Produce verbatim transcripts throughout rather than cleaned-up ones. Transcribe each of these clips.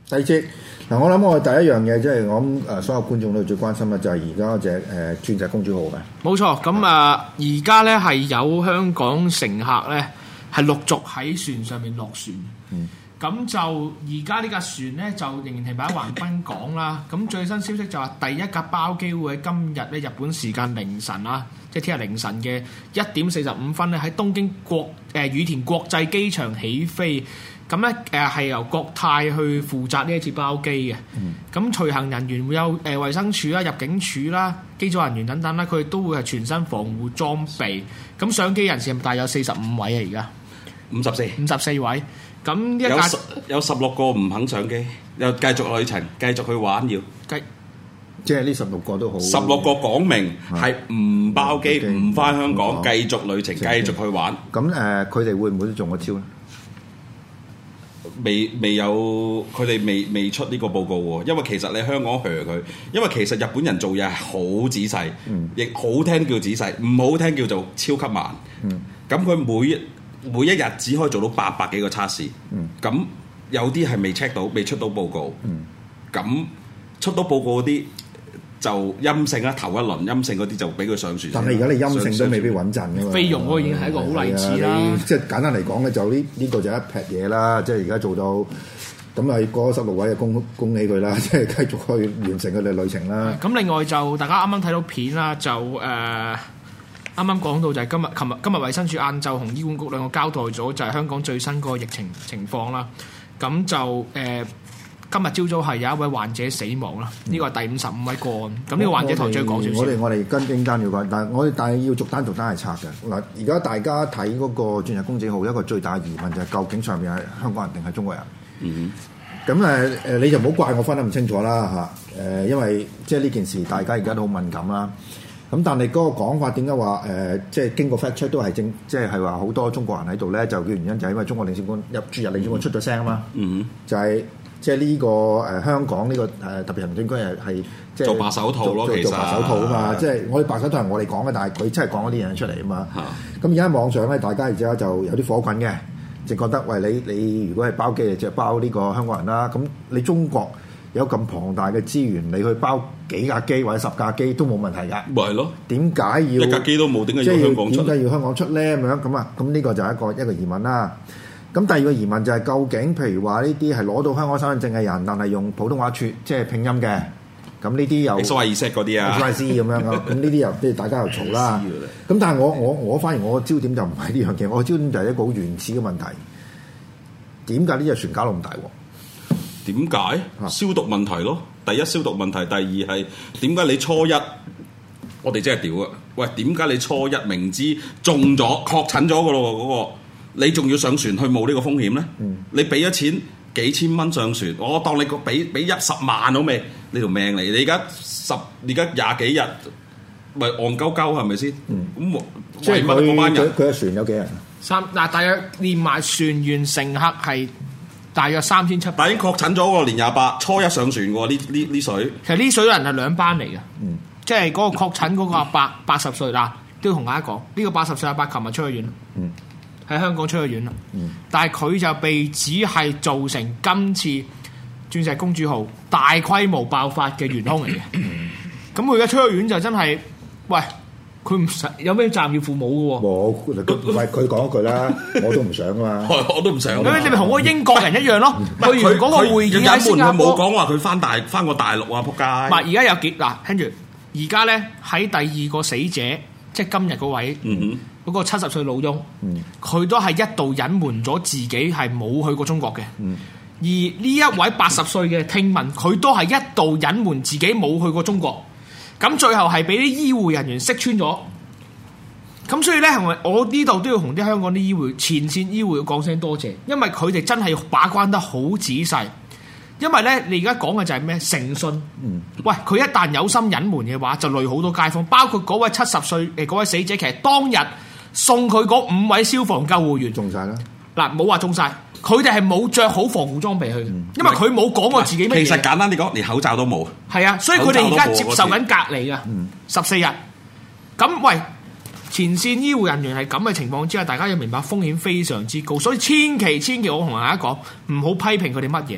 第二節嗱，我諗我第一樣嘢即係我諗誒所有觀眾都最關心嘅就係而家嗰隻誒鑽石公主號嘅。 冇錯，咁啊而家咧係有香港乘客咧係陸續喺船上面落船。嗯。咁就而家呢架船咧就仍然停擺喺橫濱港啦。咁最新消息就話第一架包機會喺今日咧日本時間凌晨啊，即係聽日凌晨嘅一點四十五分咧喺東京國誒、呃、羽田國際機場起飛。咁咧誒係由國泰去負責呢一次包機嘅。咁隨、嗯、行人員會有誒、呃、衛生署啦、入境處啦、機組人員等等啦，佢哋都會係全身防護裝備。咁上機人士大約有四十五位啊，而家五十四，五十四位。咁呢一架有十有十六個唔肯上機，又繼續旅程，繼續去玩要。 繼即係呢十六個都好。 十六個講明係唔包機，唔翻香港，繼續旅程，繼續去玩。 咁誒，佢哋會唔會都中咗招咧？ 未未有，佢哋未未出呢個報告喎。因為其實你香港嚇佢，因為其實日本人做嘢係好仔細，亦好聽叫仔細，唔好聽叫做超級慢。咁佢每一每一日只可以做到八百幾個測試，咁、嗯、有啲係未 check 到，未出到報告，咁、嗯、出到報告嗰啲就陰性啦，頭一輪陰性嗰啲就俾佢上船。 但係而家你陰性都未必穩陣㗎嘛。 菲傭嗰個已經係一個好例子啦。 即係簡單嚟講咧，就呢呢、這個就一劈嘢啦。即係而家做到咁係嗰十六位嘅恭恭喜佢啦，即係繼續去完成佢哋旅程啦。 咁另外就大家啱啱睇到片啦，就誒。呃啱啱講到就係今日、琴日、今日衛生署晏晝同醫管局兩個交代咗，就係香港最新個疫情情況啦。咁就誒、呃，今日朝早係有一位患者死亡啦。呢個係第五十五位個案。咁呢個患者台長講少少。 我哋我哋跟經單要講，但係我哋但係要逐單逐單係拆嘅。嗱，而家大家睇嗰個鑽石公主號，一個最大嘅疑問就係究竟上面係香港人定係中國人？嗯咁誒誒，你就唔好怪我分得唔清楚啦嚇。誒，因為即係呢件事，大家而家都好敏感啦。咁但係嗰個講法點解話誒，即係經過 fact check 都係正，即係係話好多中國人喺度咧，就叫原因就係因為中國領事館入駐日領事館出咗聲啊嘛，嗯、就係即係呢個誒、呃、香港呢、這個誒、呃、特別行政區係係即係做白手套咯，做，做白手套啊嘛，即係我哋白手套係我哋講嘅，但係佢真係講嗰啲嘢出嚟啊嘛。咁而家網上咧，大家而家就有啲火滾嘅，就覺得喂，你你如果係包機就包呢個香港人啦，咁你中國有咁龐大嘅資源，你去包幾架機或者十架機都冇問題㗎。咪係咯？點解要一架機都冇？點解要香港出？點解要香港出咧？咁樣咁啊？咁呢個就係一個一個疑問啦。咁第二個疑問就係究竟，譬如話呢啲係攞到香港身份證嘅人，但係用普通話串即係拼音嘅，咁呢啲又 X Y Z 嗰啲啊 ，X Y Z 咁樣啊？咁呢啲又即係大家又嘈啦。咁但係我我我反而我嘅焦點就唔係呢樣嘢，我嘅焦點就係一個好原始嘅問題。點解呢隻船搞到咁大鑊？點解消毒問題咯？第一消毒問題，第二係點解你初一我哋真係屌啊！喂，點解你初一明知中咗確診咗個咯嗰個，你仲要上船去冒呢個風險咧？嗯、你俾咗錢幾千蚊上船，我當你個俾俾一十萬好未？你條命嚟！你而家十而家廿幾日，咪戇鳩鳩係咪先？咁即係佢佢佢嘅船有幾人？ 三嗱，大約連埋船員乘客係。大約三千七百，但已經確診咗喎，年廿八初一上船喎，呢呢呢水。 其實呢水人係兩班嚟嘅，嗯、即係嗰個確診嗰個阿伯八十歲啦，都要同大家講，呢、呢個八十歲阿伯琴日出咗院，喺、嗯、香港出咗院啦，嗯、但係佢就被指係造成今次鑽石公主號大規模爆發嘅元兇嚟嘅。咁佢而家出咗院就真係，喂。佢唔想有咩責任要父母嘅喎？ 冇，喂佢講一句啦，我都唔想啊嘛， 我都唔想。 咁你咪同嗰個英國人一樣咯。佢如嗰個會議喺新加坡， 佢冇講話佢翻大翻過大陸啊！仆街。 唔係而家有幾嗱，跟住而家咧喺第二個死者，即係今日嗰位，嗰、嗯、哼個七十歲老翁，佢、嗯、都係一度隱瞞咗自己係冇去過中國嘅。嗯、而呢一位八十歲嘅聽聞，佢都係一度隱瞞自己冇去過中國。咁最後係俾啲醫護人員識穿咗，咁所以咧，我呢度都要同啲香港啲醫護前線醫護要講聲多謝，因為佢哋真係把關得好仔細。因為咧，你而家講嘅就係咩誠信？嗯、喂，佢一旦有心隱瞞嘅話，就累好多街坊，包括嗰位七十歲誒嗰位死者，其實當日送佢嗰五位消防救護員中晒啦。 嗱，冇話中晒。佢哋係冇着好防護裝備去嘅，因為佢冇講過自己咩嘢。 其實簡單啲講，連口罩都冇。 係啊，所以佢哋而家接受緊隔離啊，十四日。咁喂，前線醫護人員係咁嘅情況之下，大家要明白風險非常之高，所以千祈千祈我同大家講，唔好批評佢哋乜嘢。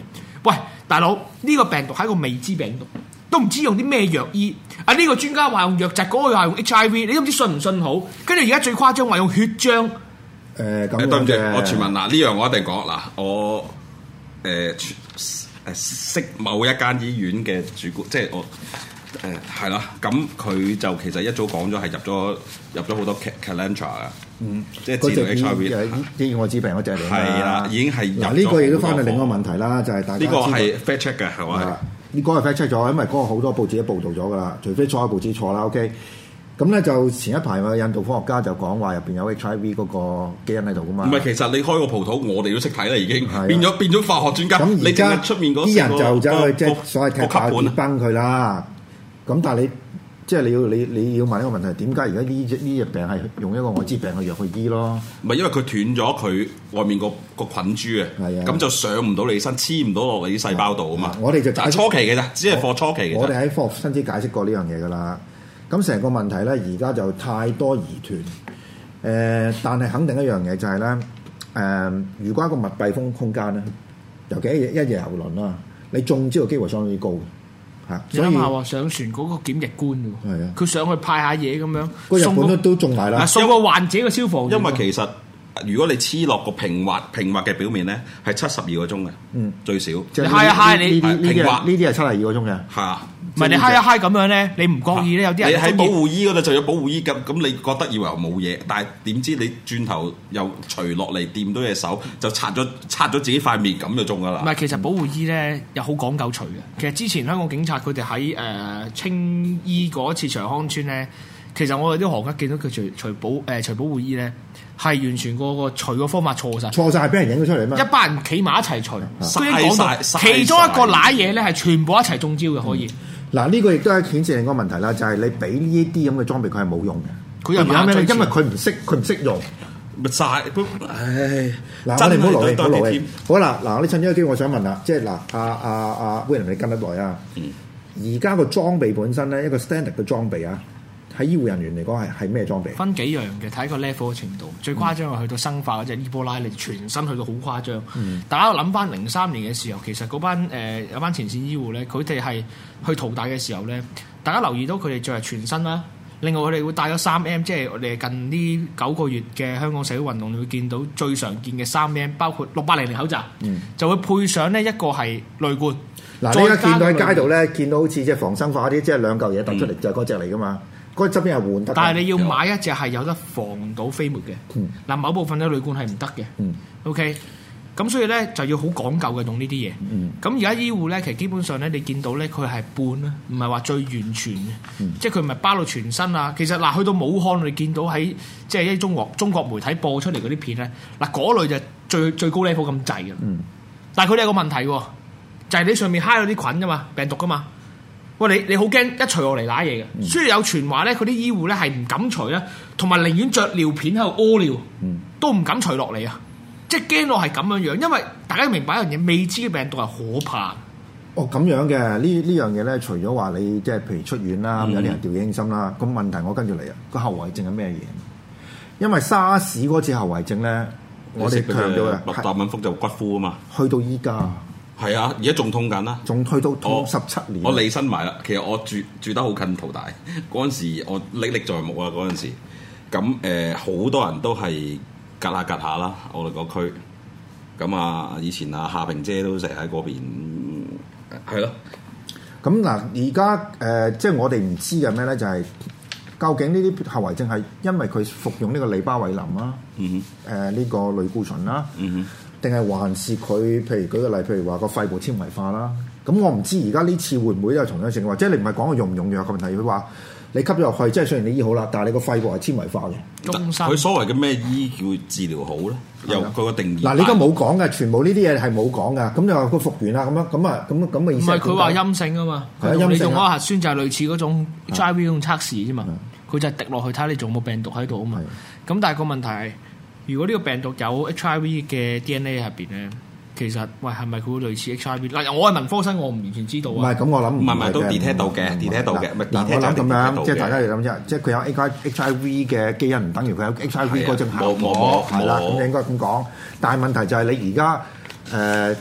喂，大佬，呢、這個病毒係一個未知病毒，都唔知用啲咩藥醫。啊，呢、這個專家話用瘧疾，嗰、那個話用 H I V， 你都唔知信唔信好。跟住而家最誇張話用血漿。誒咁對唔住，我傳聞嗱，呢樣我一定講嗱，我誒誒、呃、識某一間醫院嘅主管，即係我誒係啦，咁、呃、佢就其實一早講咗係入咗入咗好多 Kelentra 啊，嗯，即係治療 H I V 啲愛滋病嗰隻嚟。 係啦，已經係入咗。 呢個亦都翻去另一個問題啦，就係、是、大家呢個係 fact check 嘅係嘛？ 呢個係 fact check 咗，因為嗰個好多報紙都報導咗㗎啦，除非所有報紙錯啦。OK。咁咧就前一排個印度科學家就講話入邊有 H I V 嗰個基因喺度噶嘛。唔係， 其實你開個葡萄，我哋都識睇啦，已經變咗變咗化學專家。 咁而家出面嗰啲人就走去即係所謂踢爆鐵崩佢啦。咁但係你即係你要你你要問一個問題，點解而家呢隻呢隻病係用一個愛滋病嘅藥去醫咯？ 唔係因為佢斷咗佢外面個個菌株啊，咁就上唔到你身，黐唔到落你啲細胞度啊嘛。 我哋就但係初期嘅咋，只係課初期嘅。 我哋喺科學新知解釋過呢樣嘢㗎啦。咁成個問題咧，而家就太多疑團。誒、呃，但係肯定一樣嘢就係、是、咧，誒、呃，如果一個密閉封空間咧，尤其一一日遊輪啦，你中招嘅機會相當之高嘅。嚇， 你諗下喎，上船嗰個檢疫官喎，佢上去派下嘢咁樣， 個日本都都中埋啦， 送個患者嘅消防員。 因為其實如果你黐落個平滑平滑嘅表面咧，係七十二個鐘嘅，嗯，最少。 你揩一揩你平滑呢啲係七十二個鐘嘅， 係啊。 唔係你揩一揩咁樣咧，你唔覺意咧，有啲人你喺保護衣嗰度就有保護衣咁，咁你覺得以為冇嘢，但係點知你轉頭又除落嚟掂到隻手，就擦咗擦咗自己塊面，咁就中㗎啦。 唔係，其實保護衣咧又好講究除嘅。其實之前香港警察佢哋喺誒青衣嗰次長康村咧，其實我哋啲行家見到佢除除保誒除保護衣咧，係完全個個除嘅方法錯晒， 錯晒，俾人影咗出嚟咩？ 一班人企埋一齊除， 曬晒， 其中一個攋嘢咧係全部一齊中招嘅，可以。 嗱，呢個亦都係顯示另一個問題啦，就係、是、你俾呢啲咁嘅裝備，佢係冇用嘅。佢又咩咧？因為佢唔識，佢唔識用， 咪晒。唉， 嗱，我哋唔好勞氣，唔好勞氣。好啦，嗱，我哋趁呢個機會，我想問啦，即係嗱，阿阿阿 William 你跟得耐啊？而家個裝備本身咧，一個 standard 嘅裝備啊，喺醫護人員嚟講係係咩裝備？ 分幾樣嘅，睇個 level 嘅程度。最誇張係去到生化嗰隻伊波拉，你全身去到好誇張。嗯、大家諗翻零三年嘅時候，其實嗰班誒、呃、有班前線醫護咧，佢哋係去淘大嘅時候咧，大家留意到佢哋着係全身啦。另外佢哋會帶咗三 M， 即係我哋近呢九個月嘅香港社會運動，你會見到最常見嘅三 M， 包括六八零零口罩，嗯、就會配上呢一個係濾罐。嗱， 你而家見到喺街度咧，見到好似即係防生化啲，即係兩嚿嘢突出嚟，嗯、就係嗰隻嚟噶嘛。嗰側邊係換得， 但係你要買一隻係有得防到飛沫嘅。嗱、嗯，某部分嘅濾罐係唔得嘅。嗯、OK，咁所以咧就要好講究嘅用呢啲嘢。咁而家醫護咧，其實基本上咧，你見到咧佢係半啦，唔係話最完全嘅。嗯、即係佢唔係包到全身啊。其實嗱，去到武漢，你見到喺即係一啲中國中國媒體播出嚟嗰啲片咧，嗱嗰類就最最高 level 咁滯嘅。嗯、但係佢哋有個問題喎，就係、是、你上面揩咗啲菌噶嘛，病毒噶嘛。喂，你你好驚一除落嚟揦嘢嘅，嗯、所以有傳話咧，佢啲醫護咧係唔敢除咧，同埋寧願着尿片喺度屙尿，嗯、都唔敢除落嚟啊！即係驚落係咁樣樣，因為大家要明白一樣嘢，未知嘅病毒係可怕。 哦，咁樣嘅呢呢樣嘢咧，除咗話你即係譬如出院啦，嗯、有啲人掉以輕心啦，咁問題我跟住嚟啊，個後遺症係咩嘢？因為沙士嗰次後遺症咧，我哋強調嘅麥達敏福就骨枯啊嘛， 去到依家。係啊，而家仲痛緊啦， 仲推到痛十七年。 我離身埋啦，其實我住住得好近淘大，嗰陣時我歷歷在目啊！嗰陣時，咁誒好多人都係隔下隔下啦，我哋個區。咁啊，以前啊夏萍姐都成日喺嗰邊，係咯。 咁嗱，而家誒即係我哋唔知嘅咩咧，就係、是、究竟呢啲後遺症係因為佢服用呢個利巴韋林啦，誒呢、嗯哼呃呢個類固醇啦。嗯哼定係還是佢？譬如舉個例，譬如話個肺部纖維化啦。咁我唔知而家呢次會唔會有同樣情況？即係你唔係講個用唔用藥嘅問題，佢話你吸咗入去，即係雖然你醫好啦，但係你個肺部係纖維化嘅。 中心佢所謂嘅咩醫叫治療好咧？有佢個定義。 嗱，你而家冇講嘅，全部呢啲嘢係冇講嘅。咁你話佢復原啦，咁樣咁啊，咁咁嘅意思。 唔係佢話陰性啊嘛。係陰性。你用嗰個核酸就係類似嗰種 H I V 嗰種測試啫嘛。佢就係滴落去睇下你仲有冇病毒喺度啊嘛。咁但係個問題係，如果呢個病毒有 H I V 嘅 D N A 入邊咧，其實喂係咪佢會類似 H I V？嗱，我係文科生，我唔完全知道啊。唔係咁，我諗唔係唔係都 detect 到嘅，detect 到嘅。 嗱，我諗咁樣，即係大家嚟諗啫，即係佢有 H I V 嘅基因，唔等於佢有 H I V 嗰種效果，係啦。咁你應該咁講。但係問題就係你而家誒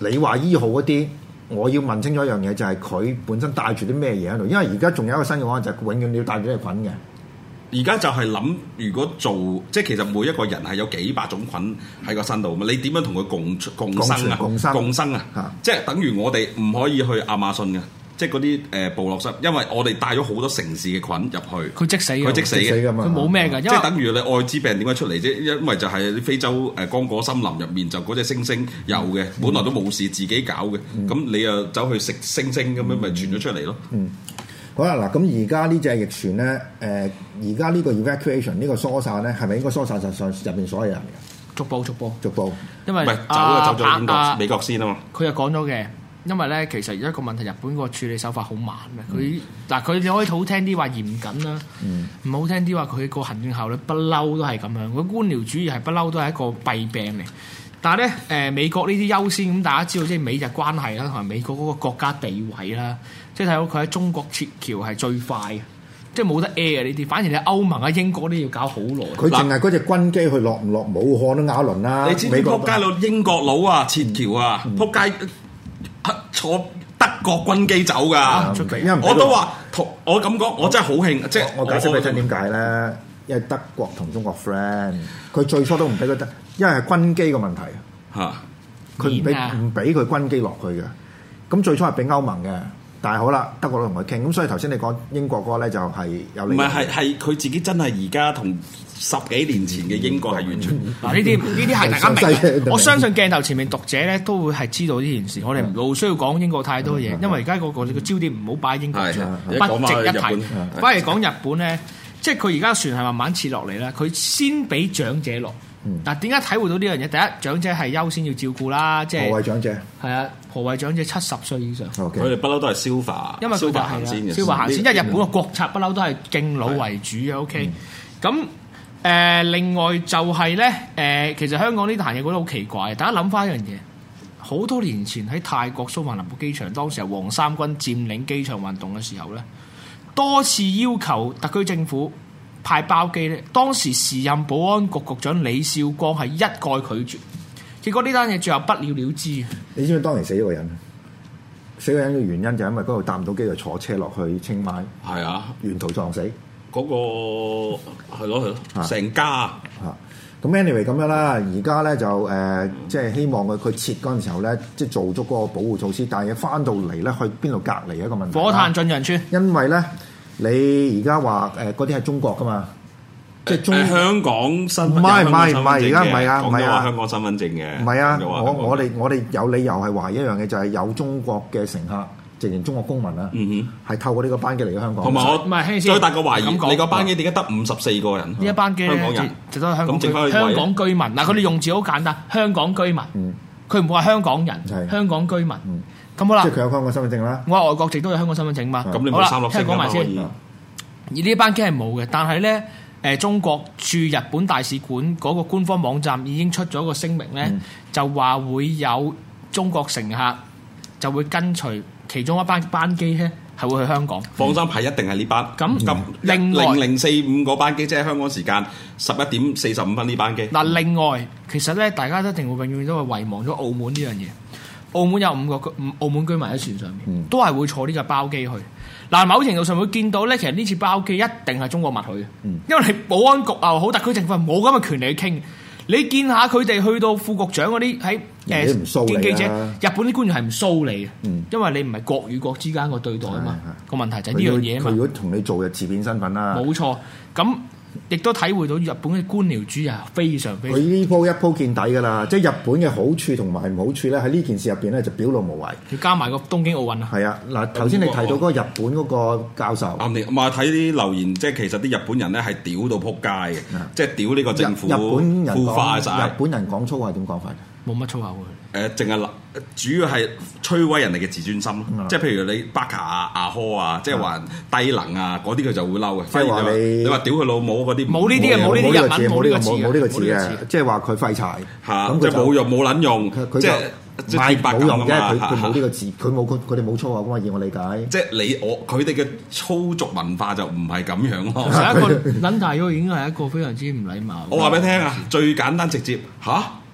你話醫好嗰啲，我要問清楚一樣嘢，就係佢本身帶住啲咩嘢喺度，因為而家仲有一個新嘅話就係永遠你要帶住啲菌嘅。 而家就係諗，如果做即係其實每一個人係有幾百種菌喺個身度嘛，你點樣同佢共共生啊？ 共生共生啊！ 啊即係等於我哋唔可以去亞馬遜嘅，即係嗰啲誒部落室，因為我哋帶咗好多城市嘅菌入去， 佢即死嘅， 佢即死嘅， 佢冇咩㗎， 即係等於你愛滋病點解出嚟啫？因為就係非洲誒剛果森林入面就嗰隻猩猩有嘅，嗯、本來都冇事自己搞嘅，咁、嗯、你又走去食猩猩咁樣，咪傳咗出嚟咯。嗯好啦，嗱咁而家呢隻疫船咧，誒而家呢個 evacuation 呢個疏散咧，係咪應該疏散實上入邊所有人嘅？ 逐步逐步逐步， 因為唔係走啊走咗英國、啊、美國先啊嘛。佢又講咗嘅，因為咧其實有一個問題，日本個處理手法好慢嘅。佢嗱佢你可以好聽啲話嚴謹啦，唔、嗯、好聽啲話佢個行政效率不嬲都係咁樣。佢官僚主義係不嬲都係一個弊病嚟。但係咧，誒、呃、美國呢啲優先咁，大家知道即係美日關係啦，同埋美國嗰個國家地位啦，即係睇到佢喺中國撤僑係最快嘅，即係冇得 air 呢啲。反而你歐盟啊、英國都要搞好耐。 佢淨係嗰隻軍機去落唔落武漢都咬輪啦。 你知唔知撲街佬英國佬啊撤僑啊，撲、嗯、街、啊、坐德國軍機走㗎、啊。我都話同我咁講，我真係好興。即係我解釋俾你聽點解咧？因為德國同中國 friend，佢最初都唔俾佢得。因為係軍機嘅問題啊，佢唔俾唔俾佢軍機落去嘅，咁最初係俾歐盟嘅，但係好啦，德國都同佢傾，咁所以頭先你講英國嗰個咧就係有唔係係係佢自己真係而家同十幾年前嘅英國係完全嗱呢啲呢啲係大家明，我相信鏡頭前面讀者咧都會係知道呢件事，我哋唔需要講英國太多嘢，因為而家個個焦點唔好擺喺英國上，不值一提，反而講日本咧，即係佢而家船係慢慢撤落嚟啦，佢先俾長者落。嗱，點解體會到呢樣嘢？第一，長者係優先要照顧啦，即係何謂長者？ 係啊，何謂長者七十歲以上？ 佢哋不嬲都係消化， 因為佢就係啦，消化行先。因為日本嘅國策不嬲都係敬老為主嘅。OK，咁誒、呃，另外就係咧誒，其實香港呢壇嘢覺得好奇怪。大家諗翻一樣嘢，好多年前喺泰國蘇萬林布機場，當時係黃衫軍佔領機場運動嘅時候咧，多次要求特區政府派包機咧，當時時任保安局局長李少光係一概拒絕，結果呢單嘢最後不了了之。 你知唔知當年死咗個人？死個人嘅原因就係因為嗰度搭唔到機，就坐車落去清邁。係啊，沿途撞死。 嗰、那個係咯係咯，成家嚇。咁 anyway 咁樣啦，而家咧就誒，即、呃、係、就是、希望佢佢撤嗰陣時候咧，即、就、係、是、做足嗰個保護措施，但係翻到嚟咧，去邊度隔離一個問題。 火炭進人村， 因為咧。你而家話誒嗰啲係中國噶嘛？即係中、 呃、香港身份， 唔係唔係唔係，而家唔係啊，唔係啊， 香港身份證嘅。 唔係啊，我我哋我哋有理由係懷疑一樣嘢，就係有中國嘅乘客，直情中國公民啊，係、嗯、透過呢個班機嚟嘅香港。 同埋我唔係最大個懷疑，你個班機點解得五十四個人？呢一班機香港人， 就得香港居香港居民。嗱，佢哋用字好簡單，香港居民。佢唔會話香港人，香港居民。嗯咁好啦， 即係佢有香港身份證啦。 我話外國籍都有香港身份證嘛。 咁你冇三粒星講埋先。而呢班機係冇嘅，但係咧，誒中國駐日本大使館嗰個官方網站已經出咗個聲明咧，嗯、就話會有中國乘客就會跟隨其中一班班機咧，係會去香港。 放心，係一定係呢班。咁咁另外零零四五嗰班機，即係香港時間十一點四十五分呢班機。 嗱，另外其實咧，大家都一定會永遠都係遺忘咗澳門呢樣嘢。澳門有五個居澳門居民喺船上面，嗯、都係會坐呢架包機去。嗱，某程度上會見到咧，其實呢次包機一定係中國默許嘅，嗯、因為你保安局又好，特區政府冇咁嘅權利去傾。你見下佢哋去到副局長嗰啲喺誒見記者，日本啲官員係唔騷你嘅，嗯、因為你唔係國與國之間個對待啊嘛。個問題就係呢樣嘢啊嘛。佢如果同你做嘅自辯身份啦，冇錯咁。亦都體會到日本嘅官僚主義係非常非常。佢呢鋪一鋪見底㗎啦，即係日本嘅好處同埋唔好處咧，喺呢件事入邊咧就表露無遺。要加埋個東京奧運啊！係啊，嗱頭先你提到嗰個日本嗰個教授，啱你，我睇啲留言，即係其實啲日本人咧係屌到撲街嘅，即係屌呢個政府。日本人講，日本人講粗話點講法？冇乜粗口嘅。誒，淨係主要係摧毀人哋嘅自尊心咯。嗯、即係譬如你巴卡啊、阿科啊，即係話低能啊，嗰啲佢就會嬲嘅。即係話你，你話屌佢老母嗰啲，冇呢啲嘅，冇呢啲日文，冇呢個字，冇呢個字嘅。即係話佢廢柴嚇，即係冇用冇撚用，即係即係冇用嘅。佢佢冇呢個字，佢冇佢佢哋冇粗口咁啊！以我理解，即係你我佢哋嘅粗俗文化就唔係咁樣咯。一個撚大咗已經係一個非常之唔禮貌。我話俾你聽啊，最簡單直接嚇。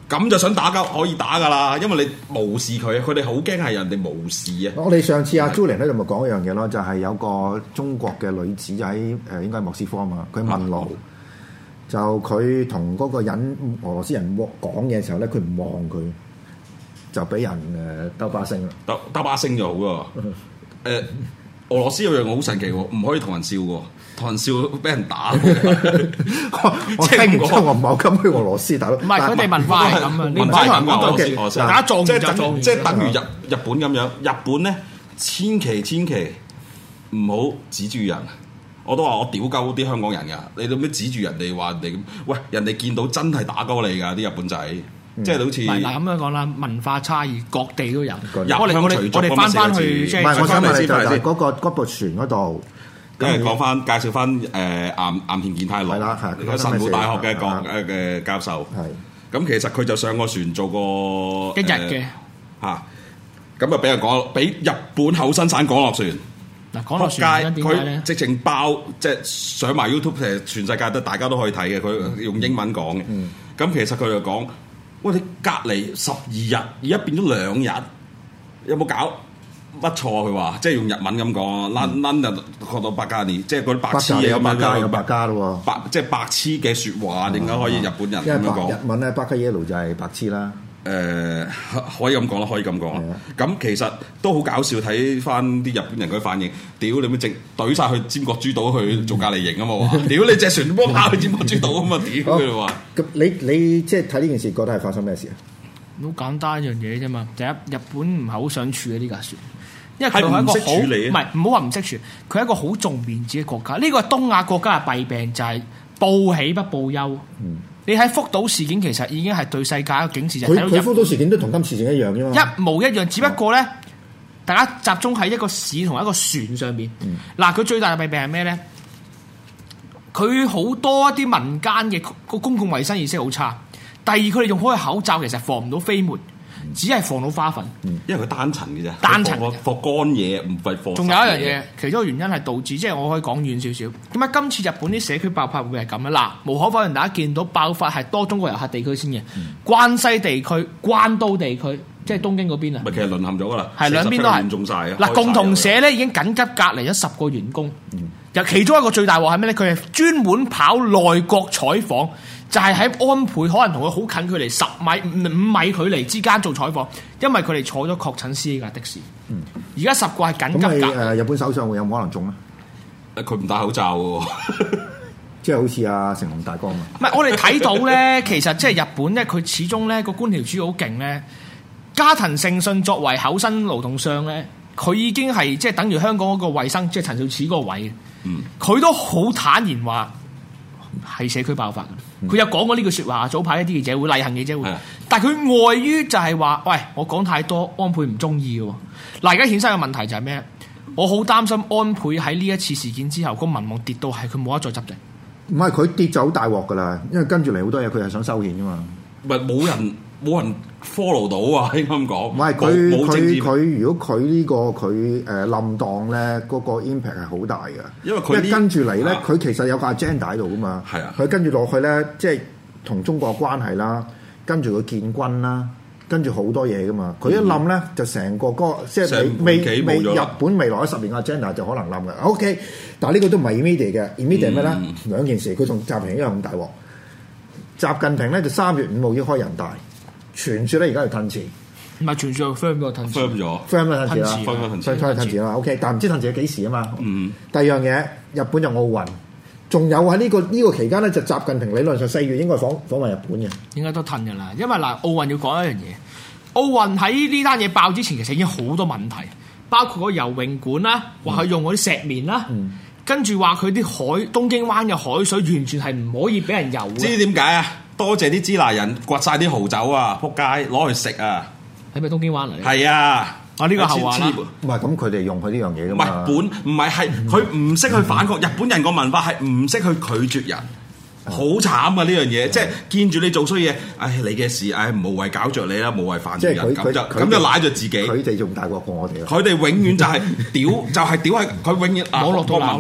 咁就想打交可以打噶啦，因為你無視佢，佢哋好驚係人哋無視啊。 我哋上次阿 Julian 咧就咪講一樣嘢咯，就係、是、有個中國嘅女子喺誒應該係莫斯科啊嘛，佢問路，嗯、就佢同嗰個人俄羅斯人講嘢嘅時候咧，佢唔望佢，就俾人誒兜巴星啦，兜兜巴星就好喎。誒，俄羅斯有樣好神奇喎，唔可以同人笑喎。同人笑俾人打， 我聽唔出我唔係好敢去俄羅斯大佬。 唔係佢哋文化係咁啊，文化係咁啊，俄羅斯大家撞即係就撞， 即係等於日日本咁樣。日本咧，千祈千祈唔好指住人。我都話我屌鳩啲香港人㗎，你做咩指住人哋話人哋咁？喂，人哋見到真係打鳩你㗎啲日本仔，即係好似嗱咁樣講啦，文化差異各地都有。我哋我哋我哋翻翻去即係我想問你就係嗰個嗰部船嗰度。 咁係講翻介紹翻誒岩岩田健太郎，佢神戶大學嘅教誒嘅教授。係咁，其實佢就上個船做過一日嘅嚇，咁啊俾人講，俾日本厚生省趕落船。 嗱，趕落船佢直情爆，即係上埋 YouTube，其實全世界都大家都可以睇嘅。佢用英文講嘅。咁其實佢就講：喂，你隔離十二日，而家變咗兩日，有冇搞？乜錯佢話，即係用日文咁講，Lon Lon 就學到百家年，即係嗰啲白痴嘢有百家有百家咯喎， 白即係白痴嘅説話，點解可以日本人咁樣講？ 日文咧，百家 yellow 就係白痴啦。 誒，可以咁講啦，可以咁講啦。咁其實都好搞笑，睇翻啲日本人嗰啲反應，屌你咪直懟晒去尖閣諸島去做隔離營啊嘛！屌你隻船幫跑去尖閣諸島啊嘛！屌佢哋話。咁你你即係睇呢件事，覺得係發生咩事啊？ 好簡單一樣嘢啫嘛，第一日本唔係好想處理呢架船。因為佢係一個好唔係唔好話唔識處，佢係一個好重面子嘅國家。呢個係東亞國家嘅弊病，就係報喜不報憂。嗯、你喺福島事件其實已經係對世界一個警示。就佢佢福島事件都同今次事件一樣啫嘛， 一模一樣，只不過咧，嗯、大家集中喺一個市同一個船上面。嗱、嗯，佢最大嘅弊病係咩咧？佢好多一啲民間嘅個公共衛生意識好差。第二，佢哋用開口罩其實防唔到飛沫。只係防到花粉， 因為佢單層嘅啫， 單層防防乾嘢，唔係防。 仲有一樣嘢，其中一個原因係導致，即係我可以講遠少少。點解今次日本啲社區爆發會係咁咧？嗱，無可否認，大家見到爆發係多中國遊客地區先嘅，嗯、關西地區、關東地區，即係東京嗰邊啊。 咪其實淪陷咗噶啦， 係兩邊都係嚴重晒。 嗱，共同社咧已經緊急隔離咗十個員工，又、嗯、其中一個最大鑊係咩咧？佢係專門跑內閣採訪。就係喺安倍，可能同佢好近距離十米、五米距離之間做採訪，因為佢哋坐咗確診司機架的士。而家、嗯、十個係緊急隔離。咁誒日本首相會有冇可能中咧？ 佢唔戴口罩喎， 即係好似阿成龍大哥嘛。 唔係，我哋睇到咧，其實即係日本咧，佢始終咧個官僚主義好勁咧。加藤勝信作為厚生勞動相咧，佢已經係即係等於香港嗰個衞生，即係陳肇始嗰個位。嗯，佢都好坦然話係社區爆發。佢有講過呢句説話，早排一啲記者會、例行記者會，的但係佢礙於就係話，喂，我講太多，安倍唔中意嘅喎。嗱，而家衍生嘅問題就係咩？我好擔心安倍喺呢一次事件之後，個民望跌到係佢冇得再執政。 唔係佢跌就好大鑊㗎啦，因為跟住嚟好多嘢，佢係想收錢㗎嘛。 唔係冇人冇人 follow 到啊，應該咁講。 唔係佢佢佢如果佢呢、這個佢誒冧檔咧，嗰、那個 impact 係好大嘅。因為佢跟住嚟咧，佢、啊、其實有個 agenda 喺度噶嘛。係啊，佢跟住落去咧，即係同中國關係啦，跟住佢建軍啦，跟住好多嘢噶嘛。佢一冧咧，嗯、就成個嗰即係未未未日本未來十年嘅 agenda 就可能冧嘅。OK， 但係呢個都唔係 immediate 嘅 immediate 咩咧？嗯、兩件事，佢同習近平一樣咁大鑊。習近平咧就三月五號要開人大。傳説咧而家要褪遲， 唔係傳説又 firm 咗褪遲 ，firm 咗 ，firm 咗褪遲啦 ，firm 咗褪遲， 所以褪遲啦。OK，但係唔知褪遲幾時啊嘛。嗯。第二樣嘢，日本就奧運，仲有喺呢個呢個期間咧，就習近平理論上四月應該訪訪問日本嘅， 應該都褪㗎啦。因為嗱，奧運要講一樣嘢，奧運喺呢單嘢爆之前，其實已經好多問題，包括個游泳館啦，話佢用嗰啲石棉啦，嗯、跟住話佢啲海東京灣嘅海水完全係唔可以俾人游嘅。 知點解啊？多謝啲支那人掘晒啲蠔酒啊！仆街攞去食啊！ 係咪東京灣嚟？ 係啊！ 啊呢個後話啦。 唔係咁，佢哋用佢呢樣嘢㗎嘛。 唔係本唔係係佢唔識去反抗。日本人個文化係唔識去拒絕人，好慘啊！呢樣嘢即係見住你做衰嘢，唉你嘅事，唉無謂搞着你啦，無謂煩住人，咁就咁就賴著自己。 佢哋仲大過過我哋啦。 佢哋永遠就係屌，就係屌係佢永遠網絡度鬧咯。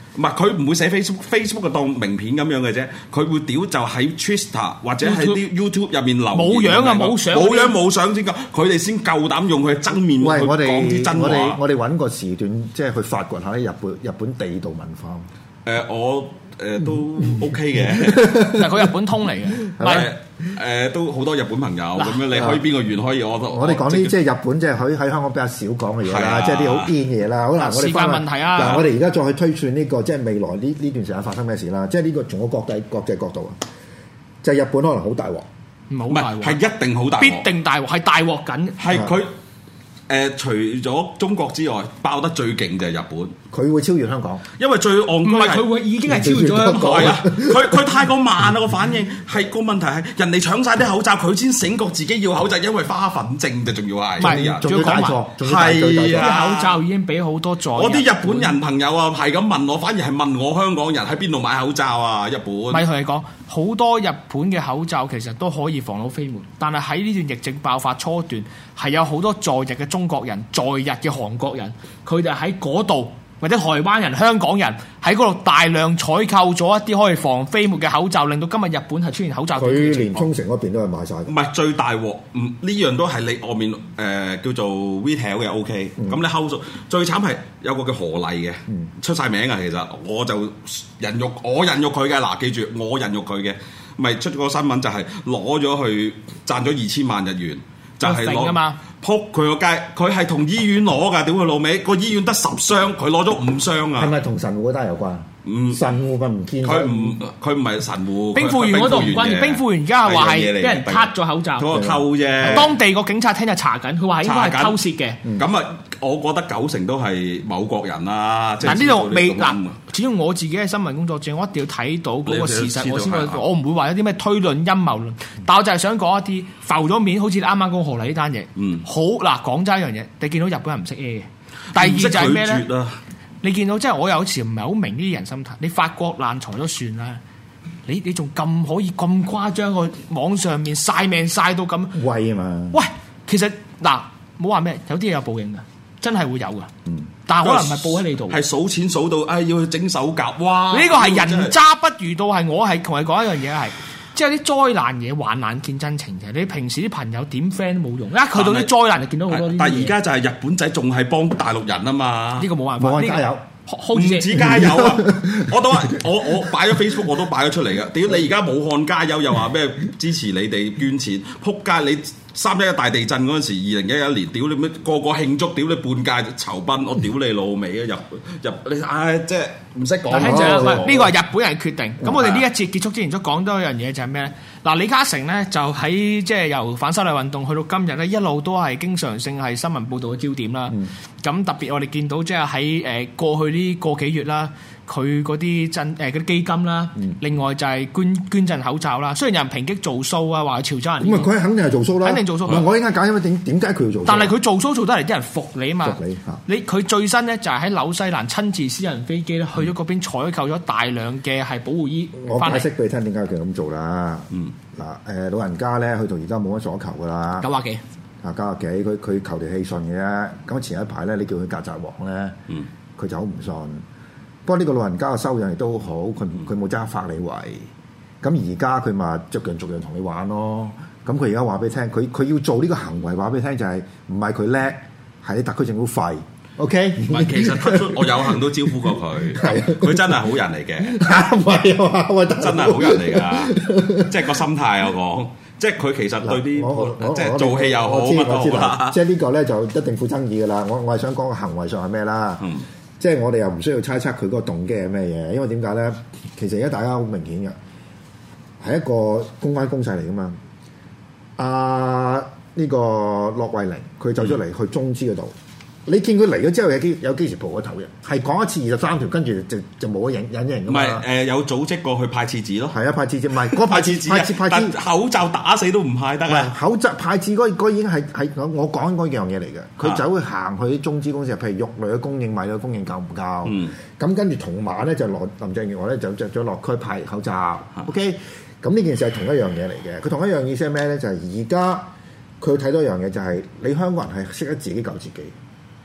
唔係佢唔會寫 Facebook，Facebook 就當名片咁樣嘅啫。佢會屌就喺 Twitter 或者喺啲 YouTube 入面留冇樣啊，冇相， 冇樣冇相先夠，佢哋先夠膽用佢真面目去講啲真話。 我哋我哋揾個時段，即係去發掘下啲日本日本地道文化。 誒我。誒、呃、都 OK 嘅， 但係佢日本通嚟嘅，唔係誒都好多日本朋友咁樣，你可以邊個縣可以我我哋講啲即係日本即係喺喺香港比較少講嘅嘢啦，即係啲好癲嘅嘢啦。好嗱，我哋翻問題啊，嗱我哋而家再去推算呢、這個即係未來呢呢段時間發生咩事啦，即係呢個從個國際國際角度啊，就係、是、日本可能好大鑊， 唔係好大鑊， 係一定好大鑊， 必定大鑊，係大鑊緊， 係佢。誒、呃，除咗中國之外，爆得最勁就係日本。 佢會超越香港， 因為最戇居唔係佢會已經係超越咗香港啊！佢佢太過慢啦個反應，係個問題係人哋搶晒啲口罩，佢先醒覺自己要口罩，因為花粉症就仲要係。 唔係，仲要講埋，係啊！口罩已經俾好多在。 我啲日本人朋友啊，係咁問我，反而係問我香港人喺邊度買口罩啊？日本咪同你講，好多日本嘅口罩其實都可以防到飛沫，但係喺呢段疫症爆發初段，係有好多在日嘅中國人、在日嘅韓國人，佢哋喺嗰度。或者台灣人、香港人喺嗰度大量採購咗一啲可以防飛沫嘅口罩，令到今日日本係出現口罩。 佢連沖繩嗰邊都係買晒。 唔係最大鑊，唔呢樣都係你外面誒、呃、叫做 retail 嘅 OK。咁、嗯、你後數最慘係有個叫何麗嘅，嗯、出晒名啊！其實我就人肉，我人肉佢嘅嗱，記住我人肉佢嘅，咪出咗個新聞就係攞咗去賺咗二千萬日元。就係攞撲佢個街，佢係同醫院攞㗎，屌佢老味，個醫院得十箱，佢攞咗五箱啊！ 係咪同神戶嗰單有關？唔神戶咪唔見佢唔佢唔係神戶， 兵庫縣嗰度唔關。兵庫縣而家係話係俾人撻咗口罩， 嗰個偷啫。當地個警察廳就查緊，佢話應該係偷竊嘅。 咁啊，我覺得九成都係某國人啦。 嗱呢度未嗱，始終我自己係新聞工作者，我一定要睇到嗰個事實，我先會。我唔會話有啲咩推論陰謀論，但我就係想講一啲浮咗面，好似你啱啱講何麗呢單嘢。嗯，好嗱，講真一樣嘢，你見到日本人唔識 A 嘅。第二就係咩咧？你見到即係我有時唔係好明呢啲人心態。你發國難財都算啦，你你仲咁可以咁誇張個網上面曬命曬到咁威啊嘛！ 喂，其實嗱，冇話咩，有啲嘢有報應㗎，真係會有㗎。嗯，但係可能唔係報喺你度， 係數錢數到，唉，要去整手甲。哇！ 呢個係人渣不如到係我係同你講一樣嘢係。即係啲災難嘢，患難見真情嘅。你平時啲朋友點 friend 都冇用，一去到啲災難就見到好多啲嘢。 但係而家就係日本仔仲係幫大陸人啊嘛， 呢個冇辦法。 冇加油， 唔止加油啊！我都話我我擺咗 Facebook 我都擺咗出嚟㗎。屌你而家武漢加油又話咩支持你哋捐錢，撲街你！三一一大地震嗰陣時，二零一一年，屌你咩個個慶祝，屌你半屆酬賓，我屌你老味啊！入入你唉，即係唔識講。呢個係日本人決定。咁、嗯、我哋呢一節結束之前，都講多一樣嘢，就係咩咧？嗱，李嘉誠咧就喺即係由反修例運動去到今日咧，一路都係經常性係新聞報導嘅焦點啦。咁、嗯、特別我哋見到即係喺誒過去呢個幾月啦。佢嗰啲賑誒啲基金啦，嗯、另外就係捐捐贈口罩啦。雖然有人抨擊做 show 啊，話潮州人咁啊， 佢肯定係做 show 啦， 肯定做 show。 我應該解釋點點解佢要做 show？但係佢做 show 做得嚟，啲人服你啊嘛。 服你嚇！ 你佢最新咧就係喺紐西蘭親自私人飛機咧去咗嗰邊採購咗大量嘅係保護衣。 我解釋俾你聽點解佢咁做啦。嗯，嗱誒老人家咧去到而家冇乜所求噶啦。 九啊幾啊九啊幾，佢佢求條氣順嘅啫。咁前一排咧，你叫佢曱甴王咧，嗯，佢就好唔信。不過呢個老人家嘅修養亦都好，佢佢冇即刻發你圍。咁而家佢咪逐樣逐樣同你玩咯。咁佢而家話俾你聽，佢佢要做呢個行為，話俾你聽就係唔係佢叻，係啲特區政府廢。OK， 唔係其實我有幸都招呼過佢，佢真係好人嚟嘅。 唔係啊嘛， 真係好人嚟㗎，即係個心態我講，即係佢其實對啲即係做戲又好乜都好啦。 即係呢個咧就一定負爭議㗎啦。我我係想講個行為上係咩啦？嗯。即係我哋又唔需要猜測佢嗰個動機係咩嘢，因為點解咧？其實而家大家好明顯嘅，係一個公關公勢嚟噶嘛。啊，呢、呢個駱惠寧佢走出嚟去中資嗰度，嗯、你見佢嚟咗之後有幾有幾時蒲個頭嘅？係講一次二十三條，跟住就就冇咗影隱形㗎嘛。唔係誒，有組織過去派廁紙咯。係啊，派廁紙唔係嗰派廁紙，派廁派廁口罩打死都唔派得啊！ 口罩派廁嗰嗰已經係係我我講嗰樣嘢嚟嘅。佢走去行去啲中資公司，譬如肉類嘅供應、米嘅供應夠唔夠？嗯。咁跟住同晚咧就落林鄭月娥咧就着咗落區派口罩。嗯、OK。咁呢件事係同一樣嘢嚟嘅。佢同一樣意思係咩咧？就係而家佢睇到一樣嘢，就係你香港人係識得自己救自己。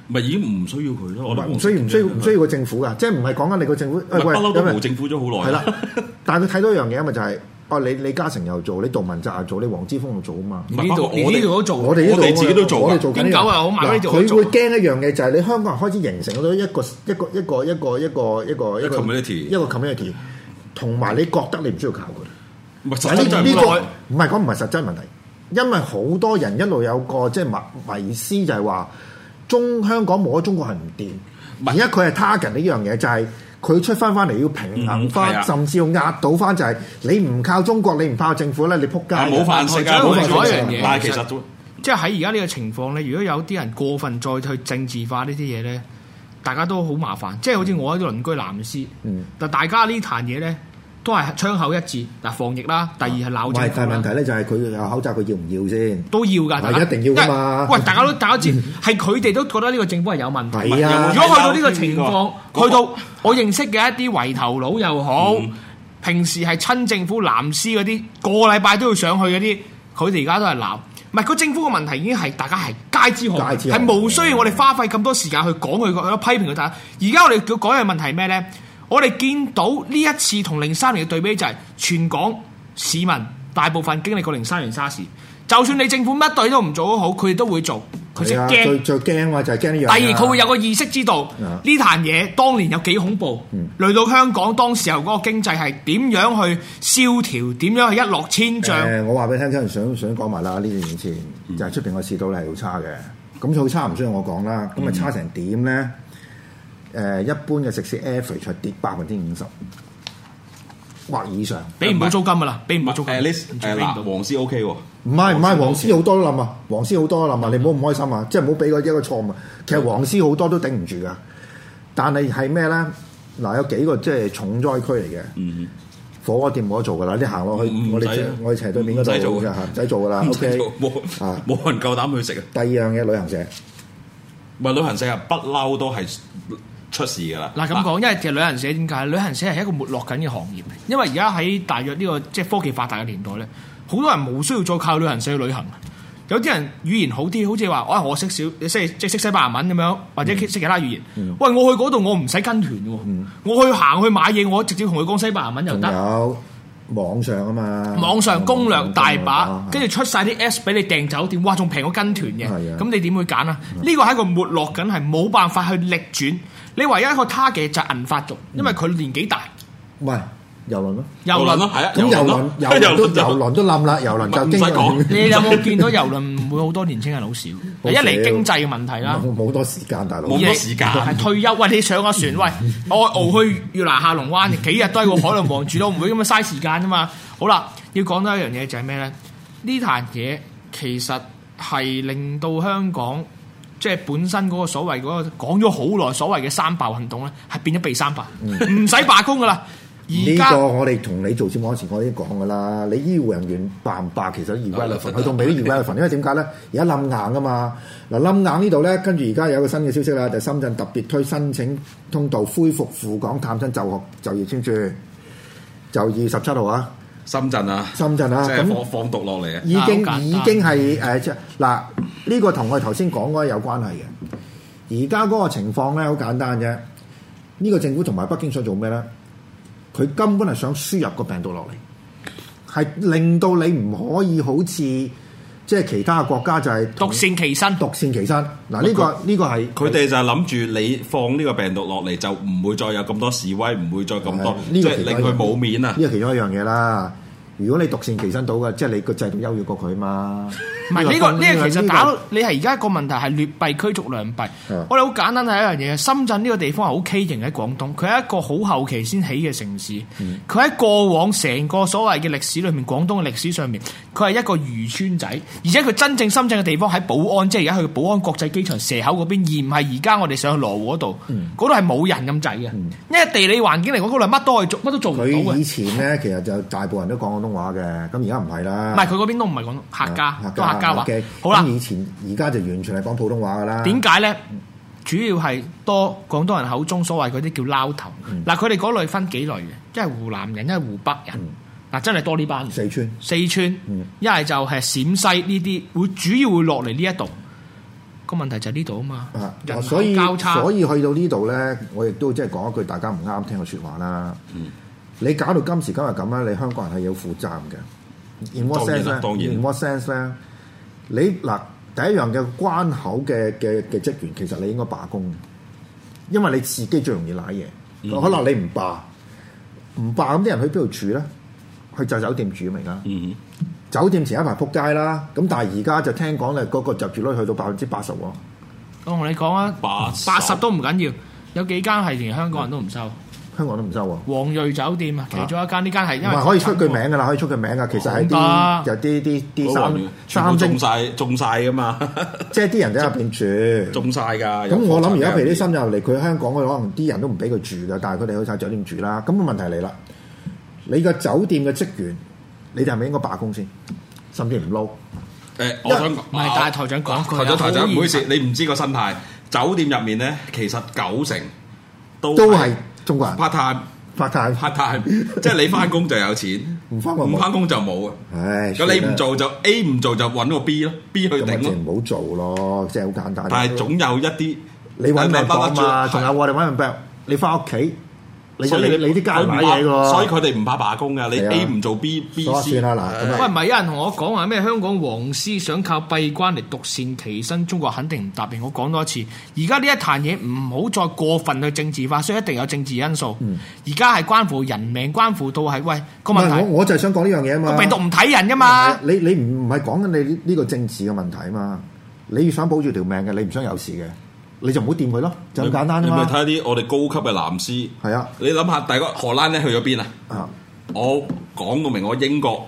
咪已經唔需要佢咯，我哋唔需要唔需要唔需要個政府㗎，即係唔係講緊你個政府？ 不嬲都冇政府咗好耐。 係啦，但係佢睇到一樣嘢，咪就係。哦，你李嘉誠又做，你杜汶澤又做，你黃之鋒又做啊嘛。 呢度呢度都做， 我哋呢度自己都做， 我哋做緊。 癲狗啊，我買呢度佢會驚一樣嘢，就係你香港人開始形成咗一個一個一個一個一個一個一個 community， 一個 community， 同埋你覺得你唔需要靠佢。 唔係實質呢個唔係講唔係實質問題，因為好多人一路有個即係迷迷思，就係話中香港冇咗中國係唔掂。而家佢係 target 呢樣嘢，就係。佢出翻翻嚟要平衡翻，嗯、甚至要壓倒翻，就係你唔靠中國，你唔靠政府咧，你撲街冇飯食啊！ 冇飯食一樣嘢， 但係其實都即係喺而家呢個情況咧，如果有啲人過分再去政治化呢啲嘢咧，大家都好麻煩。即係好似我喺度鄰居藍絲，嗯、但大家呢壇嘢咧都係槍口一致。嗱，防疫啦，第二係鬧政府啦。 但係問題咧就係佢有口罩，佢要唔要先？ 都要㗎， 係一定要㗎嘛。 喂，大家都大家知，係佢哋都覺得呢個政府係有問題。 係啊， 如果去到呢個情況，去到我認識嘅一啲圍頭佬又好，嗯、平時係親政府藍絲嗰啲，個禮拜都要上去嗰啲，佢哋而家都係鬧。唔係個政府嘅問題已經係大家係皆知可，係冇需要我哋花費咁多時間去講佢個批評佢。大家而家我哋要講嘅問題係咩咧？我哋見到呢一次同零三年嘅對比就係全港市民大部分經歷過零三年沙士，就算你政府乜隊都唔做得好，佢哋都會做。佢識驚，最最驚啊就係驚呢樣。 第二佢會有個意識知道呢壇嘢當年有幾恐怖，嗯、累到香港當時候嗰個經濟係點樣去蕭條，點樣去一落千丈。 呃、我話俾你聽，真係想想講埋啦，呢段年前、嗯、就係出邊個市道咧係好差嘅，咁好差唔需要我講啦，咁咪差成點咧？誒、呃，一般嘅食肆 average 係跌百分之五十。或以上， 俾唔到租金噶啦，俾唔到租金。 誒，你誒嗱，黃絲 O K 喎， 唔係唔係，黃絲好多都冧啊，黃絲好多都冧啊，你唔好唔開心啊，即係唔好俾個一個錯誤。其實黃絲好多都頂唔住噶，但係係咩咧？嗱，有幾個即係重災區嚟嘅，嗯、火鍋店冇得做噶啦，你行落去，我哋我哋斜對面嗰度就唔使做噶啦。O K， 冇啊，冇人夠膽去食啊。 第二樣嘢旅行社， 唔係旅行社啊，不嬲都係出事㗎啦！ 嗱咁講，因為其實旅行社點解？旅行社係一個沒落緊嘅行業，因為而家喺大約呢個即係科技發達嘅年代咧，好多人冇需要再靠旅行社去旅行。有啲人語言好啲，好似話，哇！我識少識即係識西班牙文咁樣，或者識其他語言。嗯、喂，我去嗰度我唔使跟團喎，嗯、我去行去買嘢，我直接同佢講西班牙文又得。 有網上啊嘛， 網上攻略大把，跟住出晒啲 Apps 俾你訂酒店，哇！仲平過跟團嘅，咁你點會揀啊？呢個係一個沒落緊，係冇辦法去逆轉。你唯一一個 target 就係銀髮族，因為佢年紀大。 唔係郵輪咯， 郵輪咯， 係啊，咁郵輪郵輪都郵輪都冧啦，郵輪就唔使講。 你有冇見到郵輪唔會好多年青人好少？一嚟經濟嘅問題啦， 冇多時間，大佬冇多時間， 係退休。喂，你上個船，喂，我熬去越南下龍灣，幾日都喺個海度望住都唔會咁樣嘥時間啫嘛。好啦，要講多一樣嘢就係咩咧？呢壇嘢其實係令到香港。即係本身嗰個所謂嗰個講咗好耐所謂嘅三罷運動咧，係變咗被三罷，唔使罷工噶啦。而家呢個我哋同你做節目嗰時，我已經講噶啦。你醫護人員罷唔罷，其實二歸一份，去到尾都二歸一份。因為點解咧？而家冧硬噶嘛。嗱，冧硬呢度咧，跟住而家有個新嘅消息啦，就係、深圳特別推申請通道，恢復赴港探親就學就業簽注，就二十七號啊。 深圳啊， 深圳啊， 咁放放毒落嚟啊， 已經已經係誒即係嗱，呢個同我哋頭先講嗰個有關係嘅。而家嗰個情況咧好簡單啫，呢個政府同埋北京想做咩咧？佢根本係想輸入個病毒落嚟，係令到你唔可以好似即係其他嘅國家就係獨善其身， 獨善其身。嗱，呢個呢個係佢哋就係諗住你放呢個病毒落嚟，就唔會再有咁多示威，唔會再咁多，即係令佢冇面啊！ 呢個其中一樣嘢啦。如果你獨善其身到嘅，即係你個制度優越過佢嘛？ 唔係呢個呢個其實打到你係而家個問題係劣幣驅逐良幣。嗯、我哋好簡單睇一樣嘢，深圳呢個地方係好畸形喺廣東，佢係一個好後期先起嘅城市。佢喺、嗯、過往成個所謂嘅歷史裏面，廣東嘅歷史上面，佢係一個漁村仔，而且佢真正深圳嘅地方喺寶安，即係而家去寶安國際機場蛇口嗰邊，而唔係而家我哋上去羅湖嗰度。嗰度係冇人咁滯嘅，嗯、因為地理環境嚟講，嗰度乜都可以做，乜都做唔到嘅。 佢以前咧，其實就大部分人都講廣東話嘅，咁而家唔係啦。 唔係佢嗰邊都唔係講客家，都客家話。 Okay. 好啦， 以前而家就完全係講普通話噶啦。 點解咧？主要係多廣東人口中所謂嗰啲叫撈頭。嗱、嗯，佢哋嗰類分幾類嘅，一係湖南人，一係湖北人。嗱、嗯，真係多呢班。四川。四川。一係、嗯、就係陝西呢啲，會主要會落嚟呢一度。 個問題就係呢度啊嘛。 啊， 人所以口交叉， 所以去到呢度咧，我亦都即係講一句大家唔啱聽嘅説話啦。嗯，你搞到今時今日咁咧，你香港人係要負責嘅。In what sense 咧？In what sense 咧？你嗱第一樣嘅關口嘅嘅嘅職員，其實你應該罷工，因為你自己最容易賴嘢。嗯、可能你唔罷，唔罷咁啲人去邊度住咧？去就酒店住咪㗎？嗯、酒店前一排撲街啦，咁但係而家就聽講咧，嗰個入住率去到百分之八十喎。我同你講啊，八八十都唔緊要，有幾間係連香港人都唔收。 香港都唔收喎， 皇瑞酒店啊，其中一間呢間係因為唔係可以出佢名㗎啦，可以出佢名㗎。其實係啲有啲啲啲三三中晒中晒㗎嘛， 即係啲人喺入邊住中晒㗎。 咁我諗而家譬如啲新入嚟，佢香港可能啲人都唔俾佢住㗎，但係佢哋去曬酒店住啦。咁個問題嚟啦，你個酒店嘅職員，你哋係咪應該罷工先，甚至唔撈？ 誒，我想唔係，但係台長講句， 台長台長唔好意思，你唔知個生態。酒店入面咧，其實九成都都係中國人 part time part time part time， 即係你翻工就有錢， 唔翻工唔翻工就冇啊。唉，咁你唔做就 A 唔做就揾個 B 咯 ，B 去頂咯。 唔好做咯，即係好簡單。 但係總有一啲你揾命搏嘛，仲有我哋揾命搏，你翻屋企。你你你啲家人買嘢喎， 所以佢哋唔怕罷工㗎。你 A 唔做 B，B C 算啦嗱。 喂，唔係有人同我講話咩？香港黃絲想靠閉關嚟獨善其身，中國肯定唔答應。我講多一次，而家呢一壇嘢唔好再過分去政治化，所以一定有政治因素。而家係關乎人命，關乎到係喂個問題。 我我就係想講呢樣嘢啊嘛。 個病毒唔睇人㗎嘛。 你你唔唔係講緊你呢個政治嘅問題啊嘛？你要想保住條命嘅，你唔想有事嘅。你就唔好掂佢咯，就咁簡單啫嘛。 你咪睇下啲我哋高級嘅藍絲。係啊，你諗下，第個荷蘭咧去咗邊啊？啊，我講到明，我英國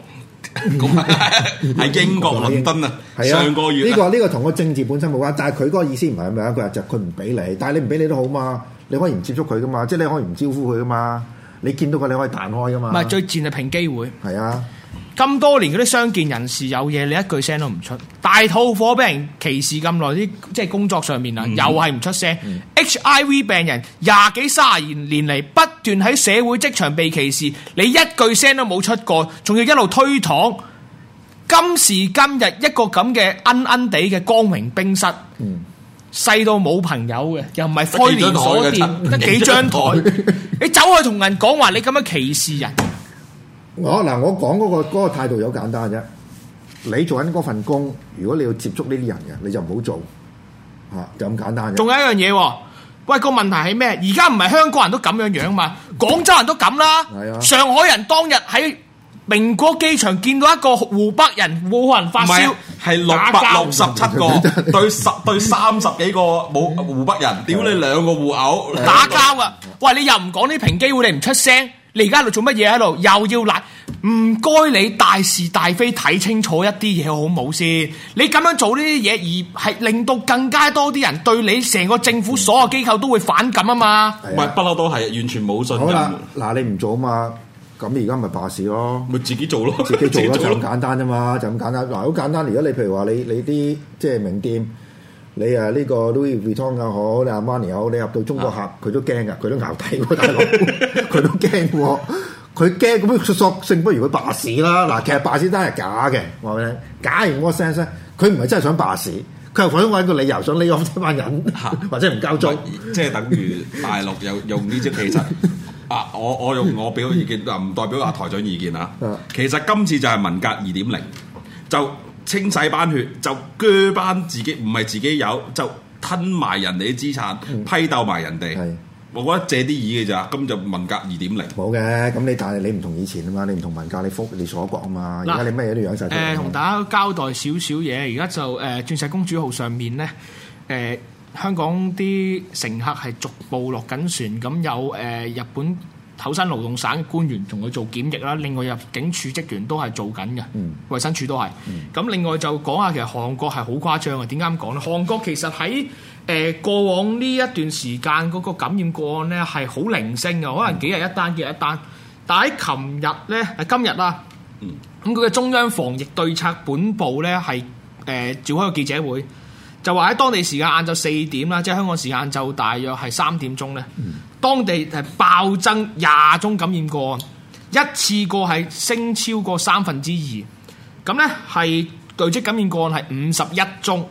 係英國倫敦啊。上個月呢個呢個同個政治本身冇關，但係佢嗰個意思唔係咁樣，佢話就佢唔俾你，但係你唔俾你都好嘛，你可以唔接觸佢噶嘛，即係你可以唔招呼佢噶嘛，你見到佢你可以彈開噶嘛。 唔係最賤係平機會。 係啊。 咁多年嗰啲傷健人士有嘢，你一句聲都唔出。大肚婆俾人歧視咁耐，啲即係工作上面啊，嗯、又係唔出聲。嗯、H I V 病人廿幾卅年嚟不斷喺社會職場被歧視，你一句聲都冇出過，仲要一路推搪。今時今日一個咁嘅奀奀地嘅光榮冰室，嗯、細到冇朋友嘅，又唔係開連鎖店，得幾張台，你走去同人講話，你咁樣歧視人。 我嗱，我講嗰個嗰個態度好簡單啫。你做緊嗰份工，如果你要接觸呢啲人嘅，你就唔好做嚇，就咁簡單啫。 仲有一樣嘢喎，喂，個問題係咩？而家唔係香港人都咁樣樣嘛，廣州人都咁啦。係啊，上海人當日喺明國機場見到一個湖北人，武漢人發燒， 係六百六十七個對十對三十幾個冇湖北人，屌你兩個互毆打交啊！喂，你又唔講啲平機會，你唔出聲。你而家喺度做乜嘢喺度？又要賴？唔該你大是大非睇清楚一啲嘢好冇先？你咁樣做呢啲嘢，而係令到更加多啲人對你成個政府所有機構都會反感啊嘛！ 唔係不嬲都係完全冇信任。 好啦，嗱你唔做啊嘛，咁而家咪罷市咯， 咪自己做咯， 自己做咯，就咁簡單啫嘛，就咁簡單。嗱好簡單，如果你譬如話你你啲即係名店。你啊呢個 Louis Vuitton 又好，你阿 Armani 又好，你入到中國客，佢都驚噶，佢都淆底喎，大佬，佢都驚喎，佢驚咁索性不如佢罷市啦。嗱，其實罷市單係假嘅，話俾你聽，假如我 sense 咧，佢唔係真係想罷市，佢係想揾個理由想理我呢班人，或者唔交租， 即係等於大陸又用呢隻其實啊，我我用我表意見，唔代表阿台長意見啊。其實今次就係文革二點零，就。清洗班血就鋸班自己，唔係自己有就吞埋人哋啲資產，嗯、批鬥埋人哋。係，我覺得借啲意嘅咋，咁就文革二點零。 冇嘅，咁你但係你唔同以前啊嘛，你唔同文革，你福你鎖國啊嘛，而家你乜嘢都養晒。誒、呃， 同大家交代少少嘢，而家就誒、呃、鑽石公主號上面咧，誒、呃、香港啲乘客係逐步落緊船，咁有誒、呃、日本厚生勞動省嘅官員同佢做檢疫啦，另外入境處職員都係做緊嘅，嗯、衛生署都係。咁、嗯、另外就講下其實韓國係好誇張嘅，點解咁講咧？韓國其實喺誒、呃、過往呢一段時間嗰個感染個案咧係好零星嘅，可能幾日一單幾日一單。但喺琴日咧，係今日啦，咁佢嘅中央防疫對策本部咧係誒召開個記者會。就話喺當地時間晏晝四點啦，即係香港時間晏晝大約係三點鐘咧，嗯、當地係暴增廿宗感染個案，一次過係升超過三分之二，咁咧係累積感染個案係五十一宗。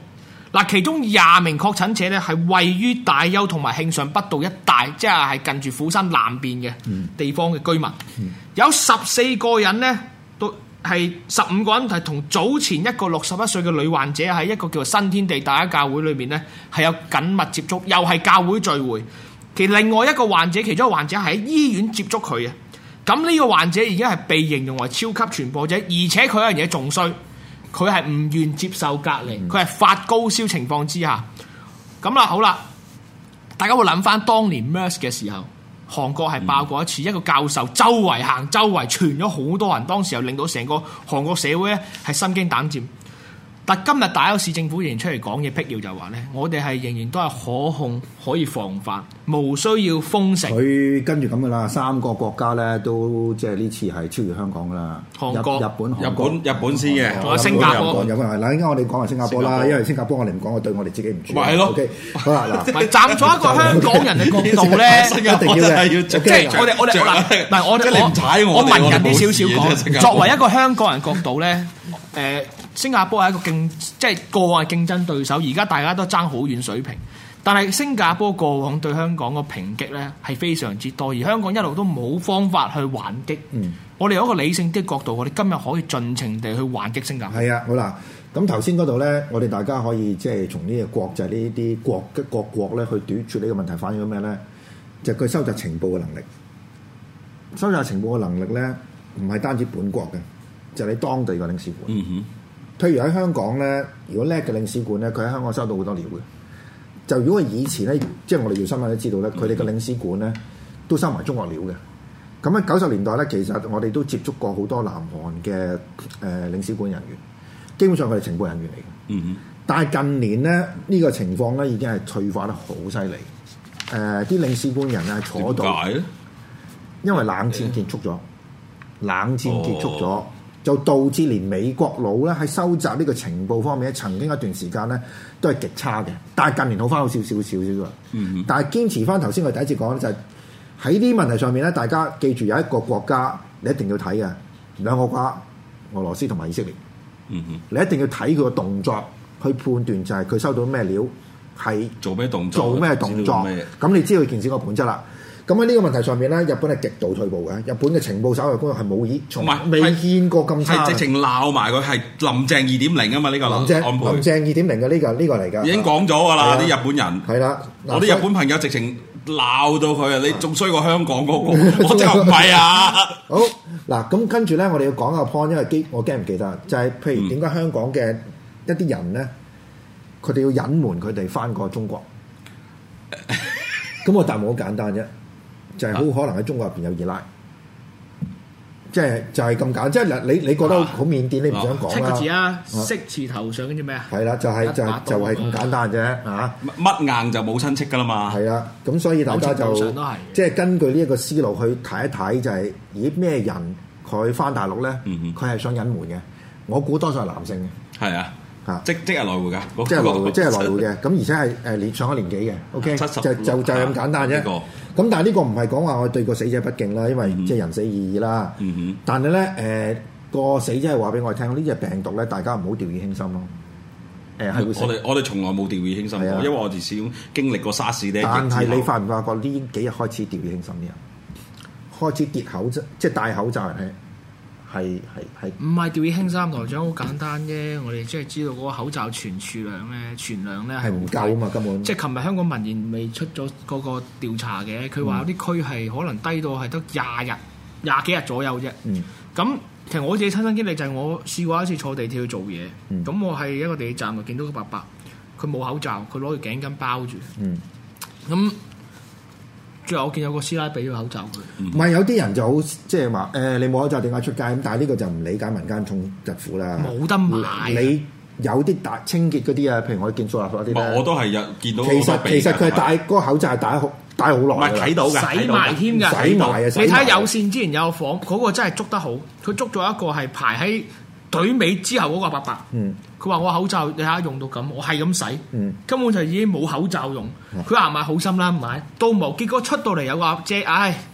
嗱，其中廿名確診者咧係位於大邱同埋慶尚北道一帶，即係係近住釜山南邊嘅地方嘅居民。嗯、有十四個人呢，都係十五個人係同早前一個六十一歲嘅女患者喺一個叫做新天地大家教會裏面呢係有緊密接觸，又係教會聚會。其另外一個患者，其中一個患者係喺醫院接觸佢嘅。咁呢個患者已經係被形容為超級傳播者，而且佢有樣嘢仲衰。佢係唔願接受隔離，佢係發高燒情況之下，咁啦好啦，大家會諗翻當年 MERS 嘅時候，韓國係爆過一次，嗯、一個教授周圍行，周圍傳咗好多人，當時又令到成個韓國社會咧係心驚膽戰。但今日大邱市政府仍然出嚟講嘢辟謠，就話咧，我哋係仍然都係可控，可以防範，無需要封城。佢跟住咁噶啦，三個國家咧都即係呢次係超越香港噶啦。韓國、日本、韓國、 日本、日本先嘅， 仲有新加坡。 日本係嗱，依家我哋講係新加坡啦，因為新加坡我哋唔講，我對我哋自己唔住。 咪係咯。 OK， 好啦嗱， 咪站咗一個香港人嘅角度咧， 一定要嘅， 即係我哋我哋嗱，唔係我哋我我文人啲少少講，作為一個香港人角度咧，誒。新加坡係一個競，即係過往係競爭對手，而家大家都爭好遠水平。但係新加坡過往對香港個抨擊咧係非常之多，而香港一路都冇方法去還擊。嗯，我哋有一個理性啲角度，我哋今日可以盡情地去還擊新加坡。 係啊，好啦，咁頭先嗰度咧，我哋大家可以即係從呢個國際呢啲國嘅各國咧去短處理呢個問題，反映咗咩咧？就係佢收集情報嘅能力。收集情報嘅能力咧，唔係單止本國嘅，就係你當地嘅領事館。嗯哼。譬如喺香港咧，如果叻嘅領事館咧，佢喺香港收到好多料嘅。就如果以前咧，即係我哋做新聞都知道咧，佢哋嘅領事館咧都收埋中國料嘅。咁喺九十年代咧，其實我哋都接觸過好多南韓嘅誒、呃、領事館人員，基本上佢哋情報人員嚟嘅。嗯哼。但係近年咧，呢、呢個情況咧已經係退化得好犀利。誒、呃，啲領事館人咧坐到，因為冷戰結束咗，冷戰結束咗。哦，就導致連美國佬咧喺收集呢個情報方面咧，曾經一段時間咧都係極差嘅。但係近年好翻好少少少少啦。嗯，但係堅持翻頭先我第一次講咧，就係喺呢啲問題上面咧，大家記住有一個國家你一定要睇嘅，兩個國家，俄羅斯同埋以色列。嗯哼，你一定要睇佢個動作去判斷，就係佢收到咩料，係做咩動作， 做咩動作。咁你知道件事個本質啦。咁喺呢個問題上面咧，日本係極度退步嘅。日本嘅情報稍為工作係冇以從未見過咁差， 係直情鬧埋佢係林鄭二點零啊嘛！呢個林鄭林鄭二點零嘅呢個呢個嚟㗎， 已經講咗㗎啦！啲日本人係啦， 我啲日本朋友直情鬧到佢啊！你仲衰過香港嗰個，我真係唔係啊！ 好嗱，咁跟住咧，我哋要講個 point，因為記我驚唔記得，就係譬如點解香港嘅一啲人咧，佢哋要隱瞞佢哋翻過中國。咁我答案好簡單啫。就係好可能喺中國入邊有二奶，即係就係咁簡單。即係嗱，你你覺得好緬甸，你唔想講啦。 七個字啊，色字頭上跟住咩啊？ 係啦，就係就係就係咁簡單啫嚇。 乜硬就冇親戚噶啦嘛。係啦， 咁所以大家就即係根據呢一個思路去睇一睇，就係咦咩人佢翻大陸咧？佢係想隱瞞嘅。我估多數係男性嘅。 係啊。即即係來回㗎， 即係來回，即係來回嘅。咁而且係誒年上咗年紀嘅，OK，就就就係咁簡單啫。咁但係呢個唔係講話我對個死者不敬啦，因為即係人死意義啦。但係咧誒個死者係話俾我哋聽，呢隻病毒咧，大家唔好掉以輕心咯。誒係會死。我哋我哋從來冇掉以輕心過，因為我哋始終經歷過沙士咧。 但係你發唔發覺呢幾日開始掉以輕心啲人，開始跌口罩，即係戴口罩係。係係係，唔係掉以輕心，台長好簡單啫。我哋即係知道嗰個口罩存儲量咧，存量咧係唔夠啊嘛，根本。 即係琴日香港民研未出咗嗰個調查嘅，佢話有啲區係可能低到係得廿日、廿幾日左右啫。嗯。咁其實我自己親身經歷就係我試過一次坐地鐵去做嘢，咁、嗯、我係一個地鐵站就見到個伯伯，佢冇口罩，佢攞條頸巾包住。嗯。咁。最後我見有個師奶俾咗口罩佢， 唔係、嗯、有啲人就好即係話誒，你冇口罩點解出街咁？但係呢個就唔理解民間痛疾苦啦。 冇得買。 你有啲大清潔嗰啲啊，譬如我見掃垃圾嗰啲我都係日見到。 其實其實佢係戴嗰個口罩係戴好戴好耐。唔係睇到㗎， 洗埋添㗎， 洗埋啊！你睇有線之前有房嗰、嗰個真係捉得好，佢捉咗一個係排喺隊尾之後嗰個伯伯。嗯。佢話我口罩你睇下用到咁，我係咁洗，嗯、根本就已經冇口罩用。佢話買好心啦，買都冇。結果出到嚟有個阿姐，唉，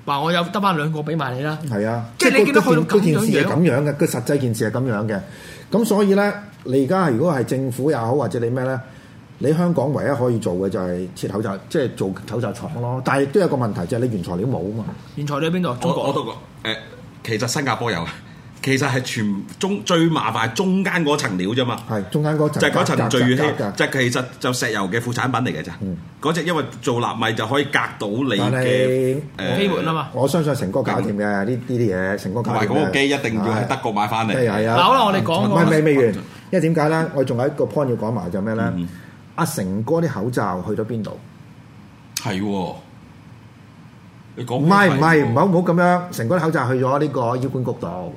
話我有得翻兩個俾埋你啦。 係啊， 即係你見到去到咁樣件事係咁樣嘅，個實際件事係咁樣嘅。咁所以咧，你而家如果係政府也好，或者你咩咧，你香港唯一可以做嘅就係設口罩，即係做口罩廠咯。但係亦都有個問題，就係你原材料冇啊嘛。 原材料喺邊度？中國我我都講誒，其實新加坡有。其實係全中最麻煩係中間嗰層料啫嘛， 係中間嗰層， 就係嗰層聚乙烯，就係其實就石油嘅副產品嚟嘅咋。 嗯， 嗰隻因為做納米就可以隔到你嘅誒飛沫啊嘛。 我相信成哥搞掂嘅呢呢啲嘢，成哥搞掂嘅。 同埋嗰個機一定要喺德國買翻嚟。 係啊。 好啦，我哋講唔係未未完，因為點解咧？我仲有一個 point 要講埋就咩咧？阿成哥啲口罩去咗邊度？ 係喎，你講唔係唔係唔好唔好咁樣，成哥啲口罩去咗呢個醫管局度。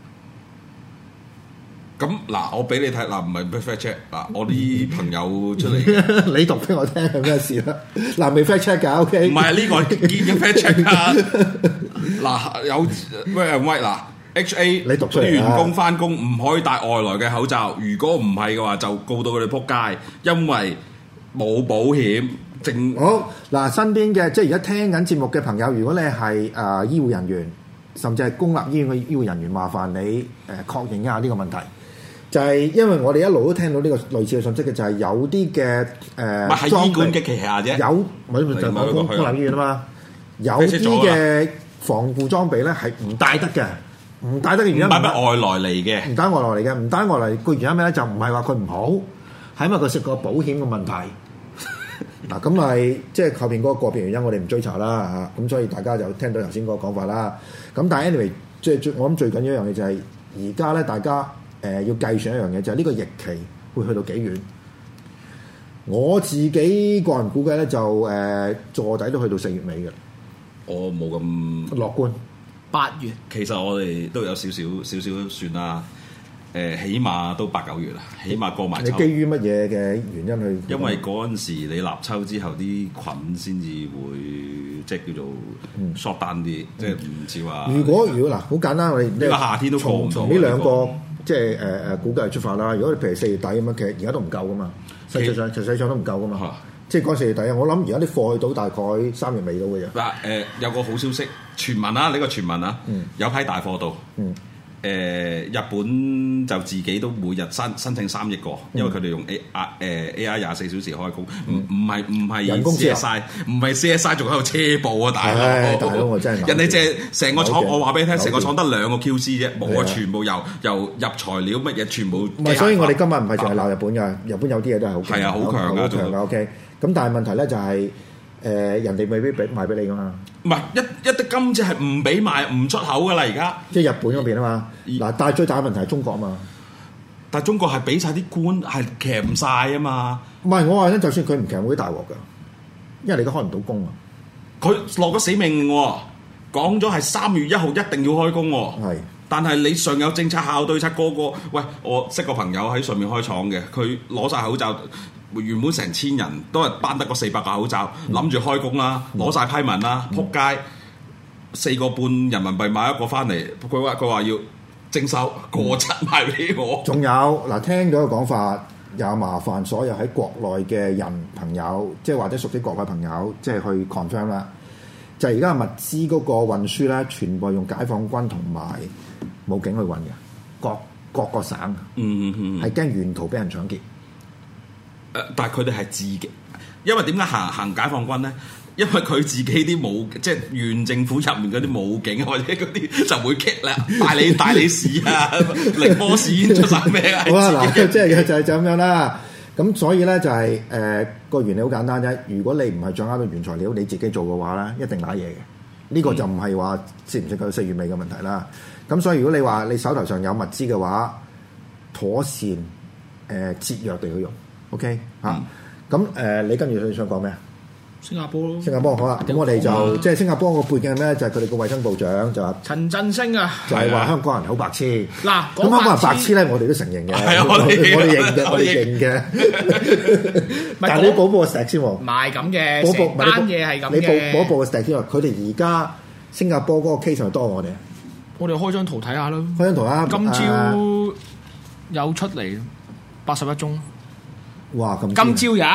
咁嗱，我俾你睇嗱，唔係 fact check 嗱，我啲朋友出嚟， 你讀俾我聽係咩事啦？嗱，未 fact check 㗎 ，OK？ 唔係呢個見嘅 fact check 啊！嗱，有喂喂嗱 ，H A 你讀出嚟啲員工翻工唔可以戴外來嘅口罩，如果唔係嘅話，就告到佢哋撲街，因為冇保險。正好嗱，身邊嘅即係而家聽緊節目嘅朋友，如果你係誒、呃、醫護人員，甚至係公立醫院嘅醫護人員，麻煩你誒、呃、確認一下呢個問題。就係因為我哋一路都聽到呢個類似嘅信息嘅，就係有啲嘅誒， 係醫管嘅旗下啫。 有咪就係公公立醫院啊嘛，有啲嘅防護裝備咧係唔帶得嘅，唔帶得嘅原因唔係咪外來嚟嘅？ 唔帶外來嚟嘅，唔帶外來個原因咩咧？就唔係話佢唔好，係因為佢涉過保險嘅問題。嗱咁咪即係後邊嗰個個別原因，我哋唔追查啦嚇。咁所以大家就聽到頭先嗰個講法啦。咁但係 anyway，即係最我諗最緊要一樣嘢就係而家咧，大家。誒、呃、要計算一樣嘢，就係、是、呢個疫期會去到幾遠？我自己個人估計咧，就誒坐、呃、底都去到四月尾嘅。 我冇咁樂觀。 八月其實我哋都有少少少少算啦。誒、呃，起碼都八九月啦，起碼過埋秋。 你基於乜嘢嘅原因去？ 因為嗰陣時你立秋之後啲菌先至會即係叫做 short down 啲，嗯、即係唔似話。如果如果嗱，好簡單，我哋呢個夏天都過唔到。 呢兩個。即係誒誒估計係出發啦。如果你譬如四月底咁樣，其實而家都唔夠噶嘛，實際上實際上都唔夠噶嘛。啊、即係講四月底啊，我諗而家啲貨去到大概三月尾到嘅啫。嗱誒，有個好消息，傳聞啊，呢個傳聞啊， 嗯、 有批大貨到。嗯誒、呃、日本就自己都每日申申請三億個，因為佢哋用 A I 誒 A I 廿四小時開工，唔唔係唔係 C S I， 唔係 C S I 仲喺度車步啊！大佬，大佬我真係人哋借成個廠，我話俾你聽，成個廠得兩個 Q C 啫，冇啊！全部由由入材料乜嘢，全部唔係，所以我哋今日唔係淨係鬧日本㗎，日本有啲嘢都係好係啊，好強好強㗎 OK。咁但係問題咧就係。誒、呃、人哋未必俾賣俾你噶嘛， 唔係一一啲金子係唔俾賣唔出口噶啦而家， 即係日本嗰邊啊嘛。嗱，但係最大嘅問題係中國啊嘛。 但係中國係俾晒啲官係騎唔晒啊嘛。 唔係我話咧，就算佢唔騎會大鑊㗎，因為你而家開唔到工啊。 佢落咗死命令喎，講咗係三月一號一定要開工喎。係，但係你上有政策下有對策，個個喂我識個朋友喺上面開廠嘅，佢攞晒口罩。原本成千人都係班得個四百個口罩，諗住、嗯、開工啦，攞晒、嗯、批文啦，撲街四個半人民幣買一個翻嚟，佢話佢話要徵收過七賣俾我。仲有嗱，聽到嘅講法也麻煩所有喺國內嘅人朋友，即係或者熟悉國內朋友，即係去 confirm 啦。就係而家物資嗰個運輸咧，全部用解放軍同埋武警去運嘅，各各個省， 嗯嗯嗯， 係驚沿途俾人搶劫。 誒，但係佢哋係自己，因為點解行行解放軍咧？因為佢自己啲武，即係縣政府入面嗰啲武警或者嗰啲就會激啦，帶你帶你試啊，寧波市出晒咩啊？ 好啦，嗱，即係就係就咁樣啦。咁所以咧就係誒個原理好簡單啫。如果你唔係掌握到原材料，你自己做嘅話咧，一定揦嘢嘅。呢、這個就唔係話適唔適合四月尾嘅問題啦。咁所以如果你話你手頭上有物資嘅話，妥善誒、呃、節約地去用。OK 嚇、嗯，咁誒、呃、你跟住你想講咩啊？ 新加坡咯， 新加坡好啦，咁我哋就、啊、即係新加坡個背景係咩？就係佢哋個衞生部長就話陳振聲啊， 就係話香港人好白痴。嗱，咁香港人白痴咧，我哋都承認嘅，我哋我哋認嘅，我哋認嘅。但係你補補個石先喎， 唔係咁嘅，成單嘢係咁嘅。 你補補補個石先喎，佢哋而家新加坡嗰個 case 係多我哋。 我哋開張圖睇下啦， 開張圖啦。 今朝有出嚟八十一宗。 哇！咁今朝呀，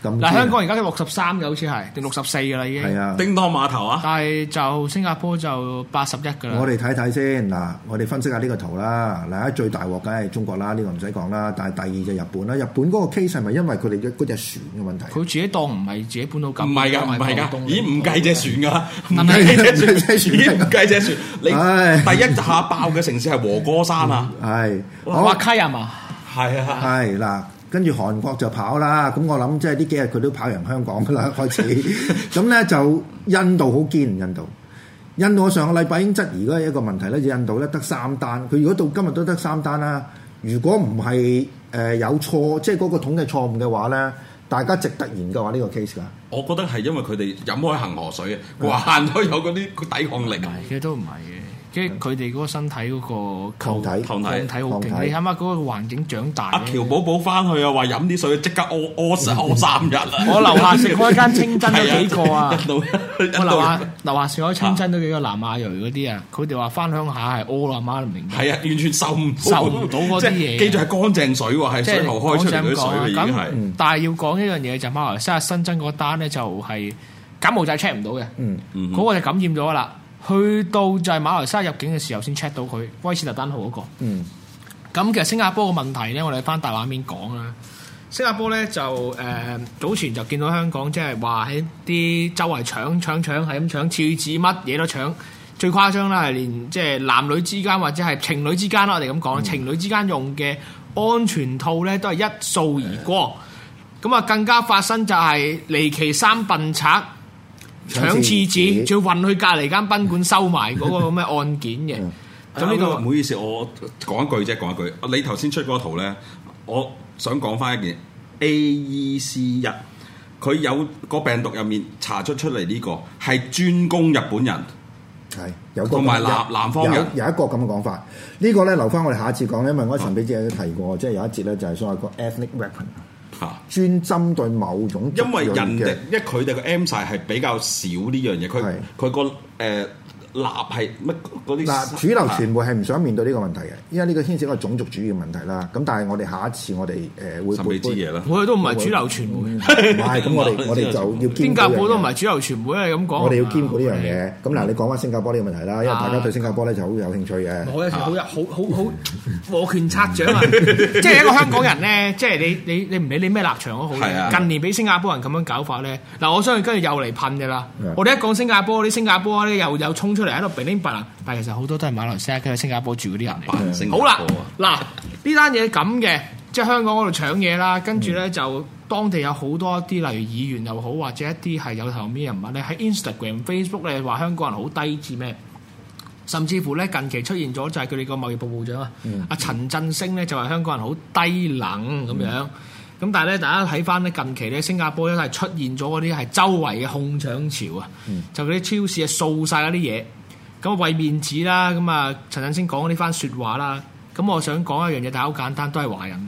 嗱，香港而家都六十三嘅，好似係定六十四嘅啦已經。 係啊， 叮當碼頭啊。 但係就新加坡就八十一嘅啦。 我哋睇睇先嗱，我哋分析下呢個圖啦。嗱，最大鑊梗係中國啦，呢個唔使講啦。但係第二就日本啦。日本嗰個 case 係咪因為佢哋嘅嗰隻船嘅問題？ 佢自己當唔係自己本土咁。 唔係㗎，唔係㗎，已經唔計隻船㗎啦， 唔計隻船，已經唔計隻船。你第一下爆嘅城市係和歌山啊， 係滑稽啊嘛， 係啊， 係嗱。跟住韓國就跑啦，咁我諗即係呢幾日佢都跑贏香港噶啦，開始。咁咧就印度好堅，印度。印度我上個禮拜已經質疑嗰一個問題咧，就印度咧得三單，佢如果到今日都得三單啦，如果唔係誒有錯，即係嗰個統計錯誤嘅話咧，大家值得研究下呢個 case 㗎。 我覺得係因為佢哋飲開恒河水啊，慣咗有嗰啲抵抗力。 其實都唔係嘅。即係佢哋嗰個身體嗰個抗體抗體好勁，你睇下嗰個環境長大。 阿喬寶寶翻去啊，話飲啲水即刻屙屙屙三日啊！ 我樓下食開間清真都幾個啊！ 我樓下樓下食開清真都幾個南亞裔嗰啲啊，佢哋話翻鄉下係屙啦，媽都唔明白。 係啊，完全受唔受唔到嗰啲嘢。 記住係乾淨水喎，係水喉開出嚟嗰啲水已經係。 但係要講一樣嘢就馬來西亞新增嗰單咧，就係柬埔寨 check 唔到嘅，嗰個就感染咗啦。去到就係馬來西亞入境嘅時候先 check 到佢威斯特丹號嗰、那個。嗯。咁其實新加坡嘅問題咧，我哋翻大畫面講啦。新加坡咧就誒、呃、早前就見到香港即係話喺啲周圍搶搶搶係咁搶廁紙乜嘢都搶，最誇張啦係連即係男女之間或者係情侶之間啦，我哋咁講，嗯、情侶之間用嘅安全套咧都係一掃而過。咁啊、嗯、更加發生就係離奇三笨賊。搶廁紙，仲要運去隔離間賓館收埋嗰個咁嘅案件嘅。咁呢個唔好意思，我講一句啫，講一句。你頭先出嗰個圖咧，我想講翻一件 A E C 一，佢有個病毒入面查出出嚟呢、這個係專攻日本人， 係有同埋南南方人有，有一個咁嘅講法。呢、這個咧留翻我哋下一次講，因為我陳比姐都提過，即係有一節咧就係所謂個 ethnic weapon。專針對某種， 因為人哋，因為佢哋個 M 晒係比較少呢樣嘢，佢佢個誒立係乜嗰啲。嗱，主流傳媒係唔想面對呢個問題嘅，因為呢個牽涉一個種族主義嘅問題啦。咁但係我哋下一次我哋誒會神秘之嘢啦。 我哋都唔係主流傳媒， 唔係咁我哋我哋就要兼。 新加坡都唔係主流傳媒咧，咁講。 我哋要兼顧呢樣嘢。咁嗱，你講翻新加坡呢個問題啦，因為大家對新加坡咧就好有興趣嘅。 我有時好好好好摩拳擦掌啊！即係一個香港人咧，即係你你你唔理你咩立場都好。近年俾新加坡人咁樣搞法咧，嗱，我相信跟住又嚟噴嘅啦。我哋一講新加坡，啲新加坡咧又又衝出嚟喺度乒乒乓，但係其實好多都係馬來西亞跟住新加坡住嗰啲人嚟。好啦，嗱呢單嘢咁嘅，即係香港嗰度搶嘢啦，跟住咧就當地有好多一啲例如議員又好，或者一啲係有頭面人物咧喺 Instagram、Facebook 咧話香港人好低智咩？甚至乎咧近期出現咗就係佢哋個貿易部部長啊，阿陳振聲咧就話香港人好低能咁樣。咁但係咧，大家睇翻咧近期咧，新加坡咧係出現咗嗰啲係周圍嘅控搶潮啊，嗯、就嗰啲超市啊掃晒嗰啲嘢，咁為面子啦，咁啊陳振聲講呢番説話啦，咁我想講一樣嘢，但係好簡單，都係華人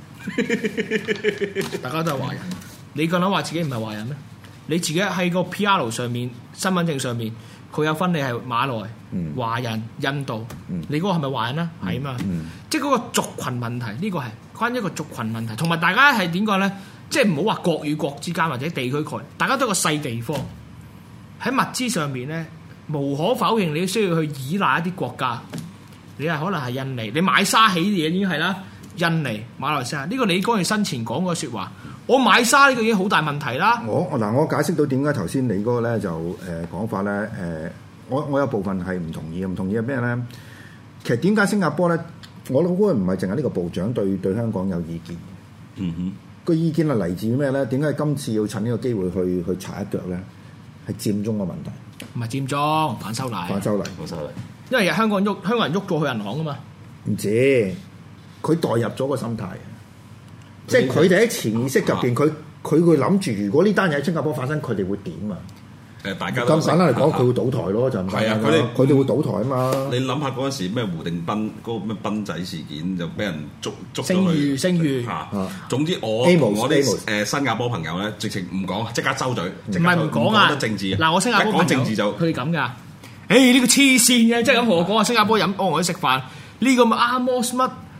嚟，大家都係華人，你覺得話自己唔係華人咩？你自己喺個 P R 上面、身份證上面，佢有分你係馬來、嗯、華人、印度，嗯、你嗰個係咪華人啊？係啊嘛，嗯、即係嗰個族群問題，呢、呢個係關於一個族群問題，同埋大家係點講咧？即係唔好話國與國之間或者地區概念，大家都係個細地方，喺物資上面咧，無可否認你需要去依賴一啲國家。你係可能係印尼，你買沙起嘅嘢已經係啦，印尼、馬來西亞呢、呢個李光耀生前講過説話。我買沙呢個已經好大問題啦。我嗱，我解釋到點解頭先你嗰個咧就誒講法咧誒，我我有部分係唔同意嘅，唔同意係咩咧？其實點解新加坡咧，我諗嗰個唔係淨係呢個部長對對香港有意見。嗯哼，個意見係嚟自咩咧？點解今次要趁呢個機會去去踩一腳咧？係佔中嘅問題，唔係佔中，反修例，反修例，反修例。因為香港喐，香港人喐過去銀行啊嘛。唔知佢代入咗個心態。即係佢哋喺潛意識入邊，佢佢會諗住，如果呢單嘢喺新加坡發生，佢哋會點啊？誒，大家咁簡單嚟講，佢會倒台咯，就咁簡單。係啊，佢哋佢哋會倒台啊嘛。你諗下嗰陣時咩胡定斌嗰個咩斌仔事件，就俾人捉捉咗佢。聲譽嚇，總之我同我啲誒新加坡朋友咧，直情唔講，即刻收嘴。唔係唔講啊！政治嗱，我新加坡講政治就佢哋咁㗎。誒呢個黐線嘅，即係咁同我講話新加坡飲，我同佢食飯呢個咪啱摩乜？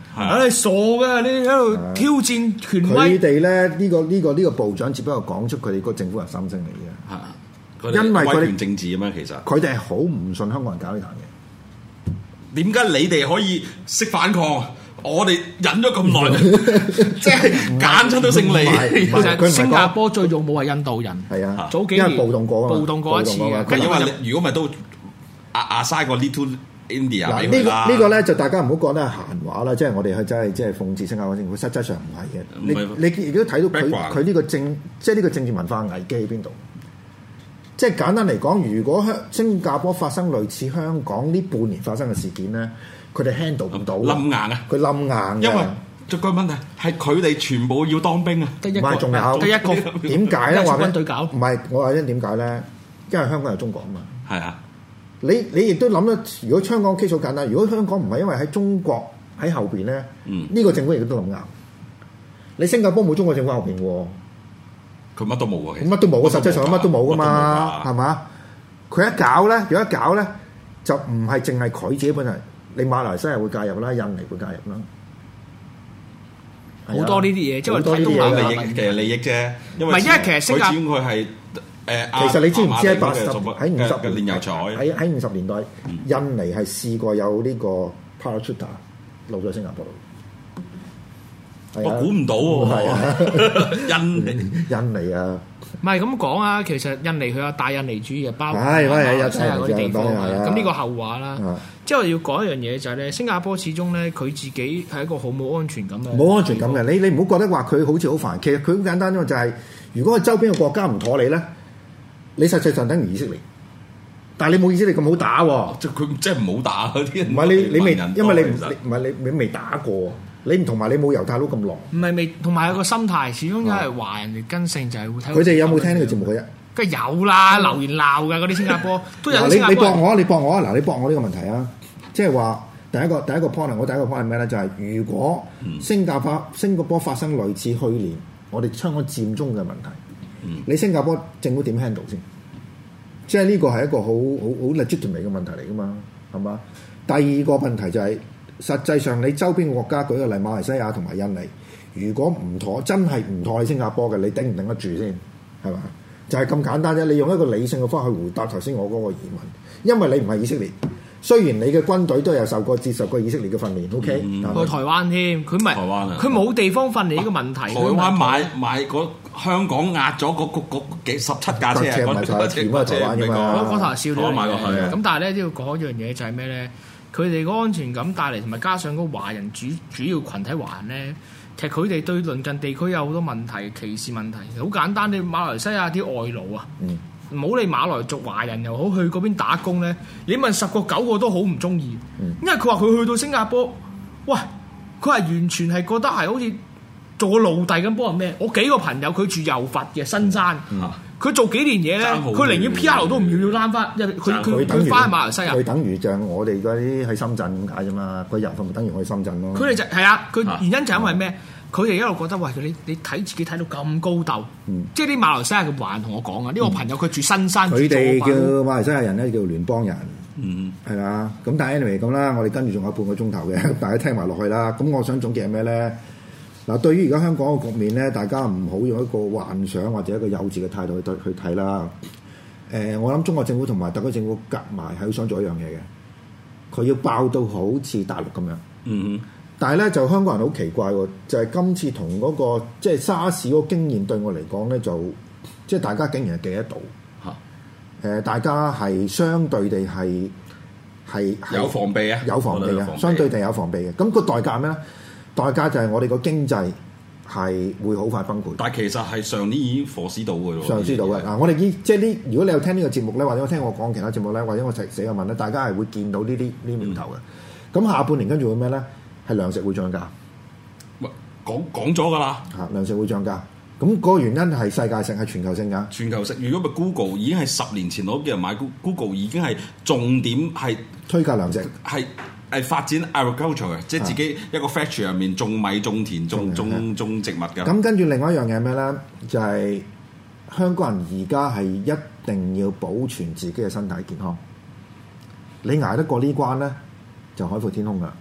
啊你傻嘅，你喺度挑戰權威。 佢哋咧呢個呢個呢個部長只不過講出佢哋個政府係心聲嚟嘅。 啊因為佢哋威權政治啊嘛，其實佢哋係好唔信香港人搞呢壇嘢。 點解你哋可以識反抗？我哋忍咗咁耐，即係揀親都勝利。 其實新加坡最勇武係印度人。 係啊， 早幾年因為暴動過啊嘛， 暴動過一次嘅。 係因為你如果咪都阿阿嘥個 Little India 嗱呢個呢個咧就大家唔好講得係閒話啦，即係我哋係真係即係諷刺新加坡政府，實際上唔係嘅。你你亦都睇到佢佢呢個政即係呢個政治文化危機喺邊度？即係簡單嚟講，如果香新加坡發生類似香港呢半年發生嘅事件咧，佢哋 handle 唔到， 冧硬啊！ 佢冧硬， 因為最個問題係佢哋全部要當兵啊！ 得一個， 唔係仲有得一個點解咧？話軍隊搞唔係我話因點解咧？因為香港係中國啊嘛。 係啊！ 你你亦都諗得，如果香港 case 好簡單，如果香港唔係因為喺中國喺後邊咧，呢、嗯、個政府亦都冧硬。你新加坡冇中國政府後邊喎。佢乜都冇喎， 乜都冇，實際上乜都冇噶嘛，係嘛？佢一搞咧，如果一搞咧，就唔係淨係佢自己本身，你馬來西亞會介入啦，印尼會介入啦， 好多呢啲嘢，即係多呢啲嘢利益，其實利益啫。因為唔係，因為其實新加坡佢係誒， 其實你知唔知喺八十喺五十煉油廠喺喺五十年代，印尼係試過有呢個 parachuter 落咗新加坡度。 我估唔到喎，印印尼啊， 唔係咁講啊，其實印尼佢有大印尼主義，包括馬來西亞嗰啲地方啊。咁呢個後話啦。 啊、 之後要講一樣嘢就係、是、咧，新加坡始終咧佢自己係一個好冇安全感嘅。 冇安全感嘅，你你唔好覺得話佢好似好煩，其實佢好簡單啫嘛，就係、是、如果佢周邊嘅國家唔妥你咧，你實際上等於以色列，但係你冇以色列咁好打喎。 即係佢即係唔好打嗰啲。 唔係你你未，因為你唔唔係你你未打過。你唔同埋你冇猶太佬咁狼， 唔係未，同埋有個心態，始終因為華人嘅根性就係會睇。 佢哋有冇聽呢個節目嘅啫？ 梗係有啦，留言鬧㗎嗰啲新加坡都有。你你駁我，你駁我啊！嗱，你駁我呢個問題啊，即係話第一個第一個 point，我第一個 point 係咩咧？就係、是、如果新加坡新加坡發生類似去年我哋香港佔中嘅問題，嗯、你新加坡政府點 handle 先？即係呢個係一個好好好 legitimate 嘅問題嚟㗎嘛，係嘛？第二個問題就係、是。實際上，你周邊嘅國家舉個例，馬來西亞同埋印尼，如果唔妥，真係唔妥喺新加坡嘅，你頂唔頂得住先？係嘛？就係、是、咁簡單啫。你用一個理性嘅方法去回答頭先我嗰個疑問，因為你唔係以色列，雖然你嘅軍隊都有受過接受過以色列嘅訓練 ，OK？、嗯、 去台灣添，佢咪台灣啊？佢冇地方訓練呢個問題。 台灣買買嗰香港壓咗嗰嗰嗰幾十七架車， 車咪就係全部係台灣㗎嘛。 嗰嗰頭笑咗買過去啊！ 咁但係咧都要講一樣嘢，就係咩咧？佢哋個安全感帶嚟，同埋加上嗰個華人主主要群體華人咧，其實佢哋對鄰近地區有好多問題，歧視問題。好簡單，你馬來西亞啲外勞啊，唔好理馬來族華人又好，去嗰邊打工咧，你問十個九個都好唔中意，嗯、因為佢話佢去到新加坡，喂，佢係完全係覺得係好似做個奴隸咁幫人咩？我幾個朋友佢住柔佛嘅新山。嗯佢做幾年嘢咧，佢寧願 P R 都唔要，要攬翻，因為佢佢佢翻馬來西亞。 佢等於就係我哋嗰啲喺深圳咁解啫嘛。佢遊佛咪等於去深圳咯。 佢哋就係啊，佢原因就係因為咩？佢哋一路覺得喂，你你睇自己睇到咁高竇，嗯、即係啲馬來西亞嘅華人同我講啊，呢、嗯、個朋友佢住新山， 佢哋叫馬來西亞人咧叫聯邦人，係嘛、嗯？咁但係 anyway 咁啦，我哋跟住仲有半個鐘頭嘅，大家聽埋落去啦。咁我想總結係咩咧？嗱，對於而家香港嘅局面咧，大家唔好用一個幻想或者一個幼稚嘅態度去對去睇啦。誒、呃，我諗中國政府同埋特區政府夾埋係好想做一樣嘢嘅，佢要爆到好似大陸咁樣。嗯哼。但係咧，就香港人好奇怪喎，就係、是、今次同嗰、那個即係沙士嗰個經驗對我嚟講咧，就即係大家竟然係記得到嚇。誒、呃，大家係相對地係係有防備啊， 有防備啊，相對地有防備嘅。咁、那個代價係咩咧？代價就係我哋個經濟係會好快崩潰。但係其實係上年已經火燒到嘅咯。上知道嘅嗱，我哋依即係呢，如果你有聽呢個節目咧，或者我聽我講其他節目咧，或者我寫寫個文咧，大家係會見到呢啲呢苗頭嘅。咁、嗯、下半年跟住會咩咧？係糧食會漲價。講講咗㗎啦。嚇，糧食會漲價。咁嗰個原因係世界性，係全球性㗎。全球性。如果咪 Google 已經係十年前攞嘅人買 Google 已經係重點係推介糧食係。係發展 agriculture 嘅，即係自己一個 factory 入面種米、種田、種種種植物嘅。咁跟住另外一樣嘢係咩咧？就係、是、香港人而家係一定要保存自己嘅身體健康。你捱得過呢關咧，就海闊天空㗎。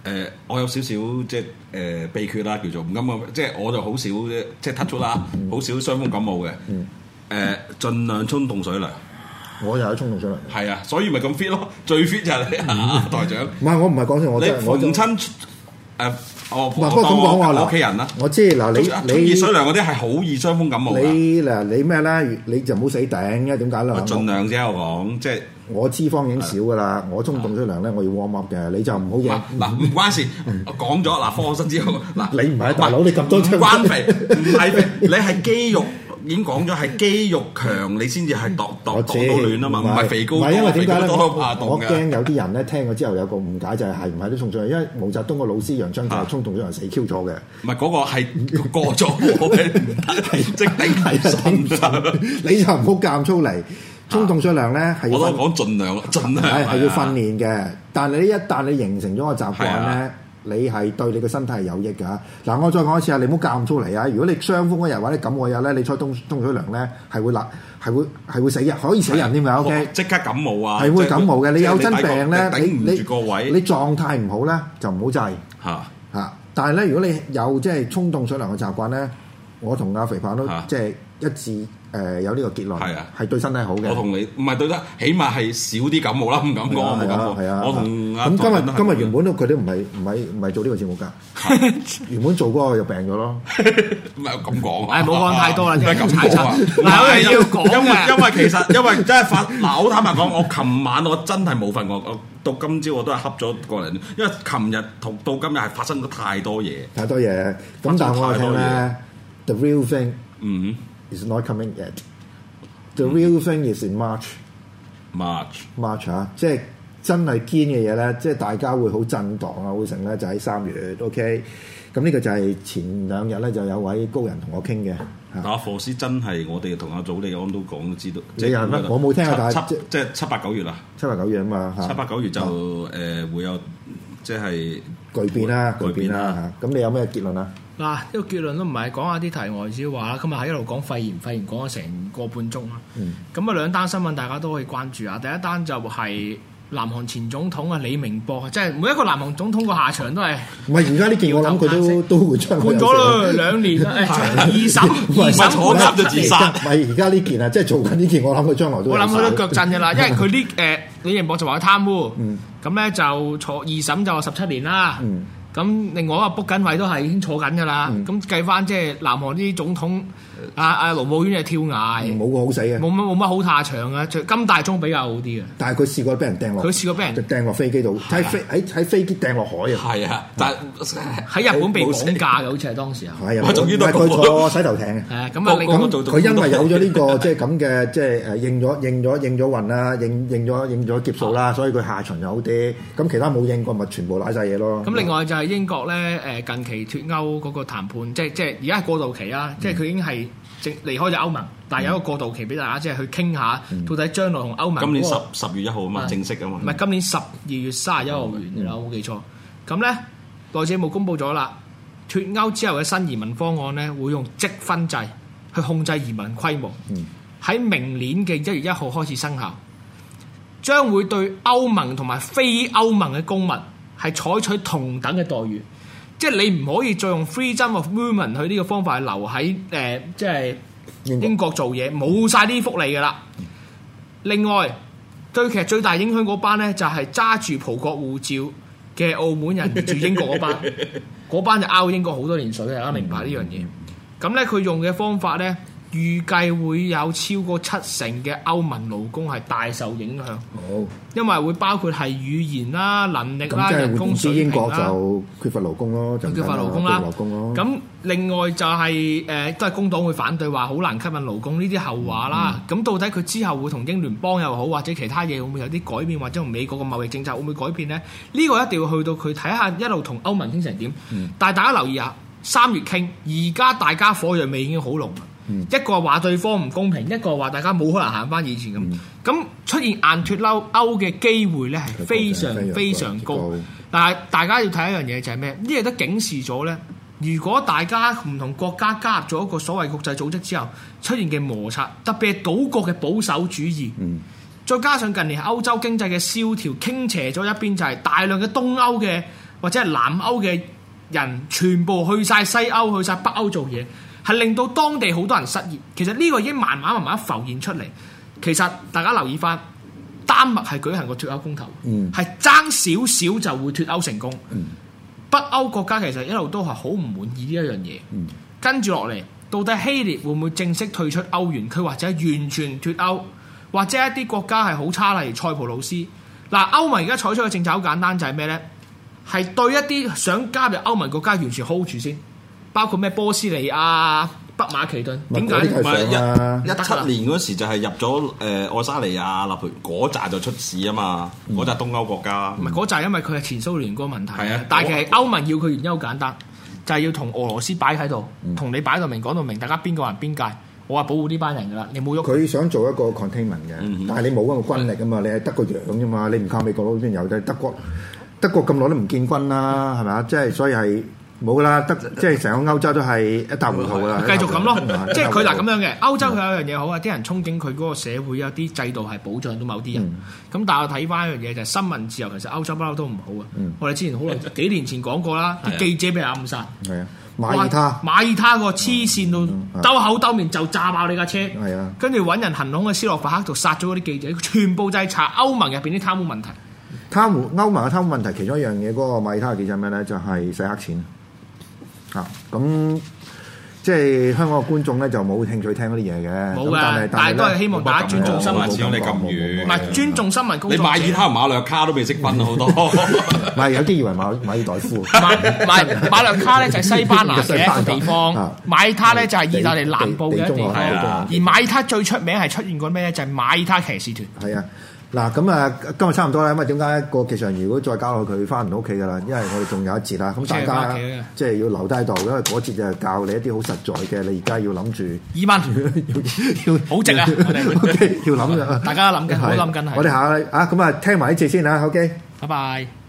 誒，我有少少即係誒秘訣啦，叫做唔敢講，即係我就好少即係突出啦，好少傷風感冒嘅。誒，盡量沖凍水涼。 我又喺沖凍水涼。 係啊，所以咪咁 fit 咯，最 fit 就係你啊，台長。 唔係我唔係講笑，我真係我逢親誒，我不過咁講話嗱， 屋企人啦， 我知嗱，你你熱水涼嗰啲係好易傷風感冒。 你嗱你咩咧？你就唔好死頂，因為點解咧？ 盡量啫，我講即係。 我脂肪已經少噶啦，我沖凍水涼咧，我要 warm up 嘅，你就唔好嘢。 嗱唔關事，講咗嗱，科學新知道嗱， 你唔係大佬，你咁多唔關肥，唔係肥，你係肌肉已經講咗係肌肉強，你先至係度度度到暖啊嘛，唔係肥高。 唔係因為點解咧？ 我我驚有啲人咧聽咗之後有個誤解，就係係唔係都沖水涼？因為毛澤東個老師楊昌就係沖凍水涼死 Q 咗嘅。 唔係嗰個係過咗嘅，係即頂係信。 你就唔好夾粗嚟。沖凍水涼咧係要， 我都講盡量，盡量係係要訓練嘅。但係你一旦你形成咗個習慣咧，你係對你個身體係有益㗎。嗱，我再講一次啊，你唔好夾粗嚟啊！如果你傷風嗰日或者感冒嗰日咧，你沖凍凍水涼咧係會辣，係會係會死人，可以死人添㗎。O K， 即刻感冒啊！ 係會感冒嘅。你有真病咧，你頂唔住個位， 你狀態唔好咧就唔好制嚇嚇。但係咧，如果你有即係沖凍水涼嘅習慣咧，我同阿肥胖都即係一致。誒有呢個結論係啊，係對身體好嘅。 我同你唔係對得，起碼係少啲感冒啦，唔敢講我冇感冒。係啊，我同咁今日今日原本都佢都唔係唔係唔係做呢個節目㗎，原本做嗰個就病咗咯。 唔係咁講， 誒冇講太多啦， 唔係咁講。 嗱，我係要講因為因為其實因為真係發嗱，好坦白講，我琴晚我真係冇瞓過，我到今朝我都係瞌咗個人，因為琴日同到今日係發生咗太多嘢， 太多嘢。咁但係我聽咧 ，the real thing， 嗯。 is not coming yet. The real thing is in March. March. March 啊，即係真係堅嘅嘢咧，即係大家會好震盪啊，會成咧就喺三月。OK，咁呢個就係前兩日咧就有位高人同我傾嘅。 阿霍斯真係我哋同阿祖利安都講都知道。 你係咩？我冇聽啊，但係七即係七八九月啦。 七八九月啊嘛， 七八九月就誒會有即係巨變啦，巨變啦嚇。咁你有咩結論啊？ 嗱，呢個結論都唔係講下啲題外之話啦。今日喺一路講肺炎，肺炎講咗成個半鐘啦。咁啊兩單新聞大家都可以關注下。第一單就係南韓前總統啊李明博，即係每一個南韓總統個下場都係唔係而家呢件我諗佢都都會出換咗啦兩年啦，二審二審坐監就自殺。 唔係而家呢件啊，即係做緊呢件，我諗佢將來都我諗佢都腳震嘅啦，因為佢呢誒李明博就話佢貪污，咁咧就坐二審就話十七年啦。咁另外一個卜緊位都係已經坐緊㗎啦，咁、嗯、計翻即係南韓啲總統，阿阿盧武鉉係跳崖， 冇個好死嘅， 冇乜冇乜好下場啊！金大中比較好啲嘅， 但係佢試過俾人掟落， 佢試過俾人掟落飛機度，喺飛喺喺飛機掟落海啊！ 係啊，但係喺日本被綁架嘅，好似係當時啊， 係啊，仲要佢坐洗頭艇嘅， 係啊，咁啊， 咁佢因為有咗呢個即係咁嘅即係誒應咗應咗應咗運啦，認認咗認咗劫數啦，所以佢下場就好啲。咁其他冇應過咪全部賴晒嘢咯。 咁另外就係英國咧。誒近期脱歐嗰個談判，即係即係而家係過渡期啦，嗯、即係佢已經係正離開咗歐盟，但係有一個過渡期俾大家即係去傾下，嗯、到底將來同歐盟、那個。今年十十月一號啊嘛，啊正式啊嘛。唔係今年十二月三十一號完嘅啦，我冇記錯。咁咧，內政部公佈咗啦，脱歐之後嘅新移民方案咧，會用積分制去控制移民規模，喺、嗯、明年嘅一月一號開始生效，將會對歐盟同埋非歐盟嘅公民係採取同等嘅待遇。即係你唔可以再用 freedom of movement 去呢個方法去留喺誒、呃，即係英國做嘢，冇晒啲福利㗎啦。另外，對其實最大影響嗰班咧，就係揸住葡國護照嘅澳門人住英國嗰班，嗰班就拗英國好多年水，大家明白呢樣嘢。咁咧，佢用嘅方法咧，預計會有超過七成嘅歐盟勞工係大受影響。好，因為會包括係語言啦、能力啦、人工水平啦。英國就缺乏勞工咯，就缺乏勞工啦。 勞工咯。 咁另外就係、是、誒、呃，都係工黨會反對話好難吸引勞工呢啲後話啦。咁、嗯、到底佢之後會同英聯邦又好，或者其他嘢會唔會有啲改變，或者同美國嘅貿易政策會唔會改變咧？呢、這個一定要去到佢睇下一路同歐盟傾成點。嗯、但係大家留意下，三月傾，而家大家火藥味已經好濃。嗯、一個話對方唔公平，一個話大家冇可能行翻以前咁。咁、嗯、出現硬脱歐歐嘅機會咧係非常非常高。高但係大家要睇一樣嘢就係咩？呢嘢都警示咗咧。如果大家唔同國家加入咗一個所謂國際組織之後，出現嘅摩擦，特別係島國嘅保守主義，嗯、再加上近年歐洲經濟嘅蕭條傾斜咗一邊，就係大量嘅東歐嘅或者係南歐嘅人全部去晒西歐、去晒北歐做嘢，係令到當地好多人失業。其實呢個已經慢慢慢慢浮現出嚟。其實大家留意翻，丹麥係舉行過脱歐公投，係爭少少就會脱歐成功。嗯、北歐國家其實一路都係好唔滿意呢一樣嘢。嗯、跟住落嚟，到底希臘會唔會正式退出歐元區，或者完全脱歐，或者一啲國家係好差，例如塞浦路斯。嗱，歐盟而家採取嘅政策好簡單，就係咩呢？係對一啲想加入歐盟國家完全 hold 住先，包括咩波斯尼亞、北馬其頓。點解？ 唔係一一七年嗰時就係入咗誒愛沙尼亞、立培嗰扎就出事啊嘛，嗰扎東歐國家。唔係嗰扎，因為佢係前蘇聯嗰個問題。係啊，但係其實歐盟要佢原因好簡單，就係要同俄羅斯擺喺度，同、嗯、你擺到明講到明，大家邊個人邊界。我話保護呢班人㗎啦，你冇喐。佢想做一個 containment 嘅，嗯、但係你冇一個軍力啊嘛，你係得個樣啫嘛，你唔靠美國佬邊有啫？德國德國咁耐都唔見軍啦，係咪啊？即係所以係冇啦，德即係成個歐洲都係一塌糊塗㗎啦。 繼續咁咯，即係佢嗱咁樣嘅歐洲，佢有一樣嘢好啊，啲人憧憬佢嗰個社會有啲制度係保障到某啲人。咁、嗯、但係我睇翻一樣嘢就係新聞自由，其實歐洲不嬲都唔好啊。嗯、我哋之前好耐幾年前講過啦，啲記者俾人暗殺。係啊。馬耳他，馬耳他個黐線到兜口兜面就炸爆你架車，啊、跟住揾人行兇喺斯洛伐克度殺咗嗰啲記者，全部就係查歐盟入邊啲貪污問題。 貪污歐盟嘅貪污問題，其中一樣嘢嗰、嗰個馬耳他嘅記者咩咧？就係、是、洗黑錢啊！咁即係香港嘅觀眾咧就冇興趣聽嗰啲嘢嘅， 冇嘅，但係都係希望大家尊重新聞。始終你咁遠，唔係尊重新聞工作者。 你馬耳他同馬略卡都未識分好多， 唔係有啲以為馬馬爾代夫。 馬馬馬略卡咧就係西班牙嘅一個地方，馬耳他咧就係意大利南部嘅一個地方。而馬耳他最出名係出現過咩咧？就係馬耳他騎士團。係啊。 嗱咁啊，今日差唔多啦。咁啊，點解個技術人如果再交落去，佢翻唔到屋企噶啦？因為我哋仲有一節啦。咁大家即係要留低度，因為嗰節就係教你一啲好實在嘅。你而家要諗住二蚊，要要好值啊！ 要諗嘅， 大家諗緊，好諗緊係。 我哋下啊咁啊，聽埋呢節先啦。OK， 拜拜。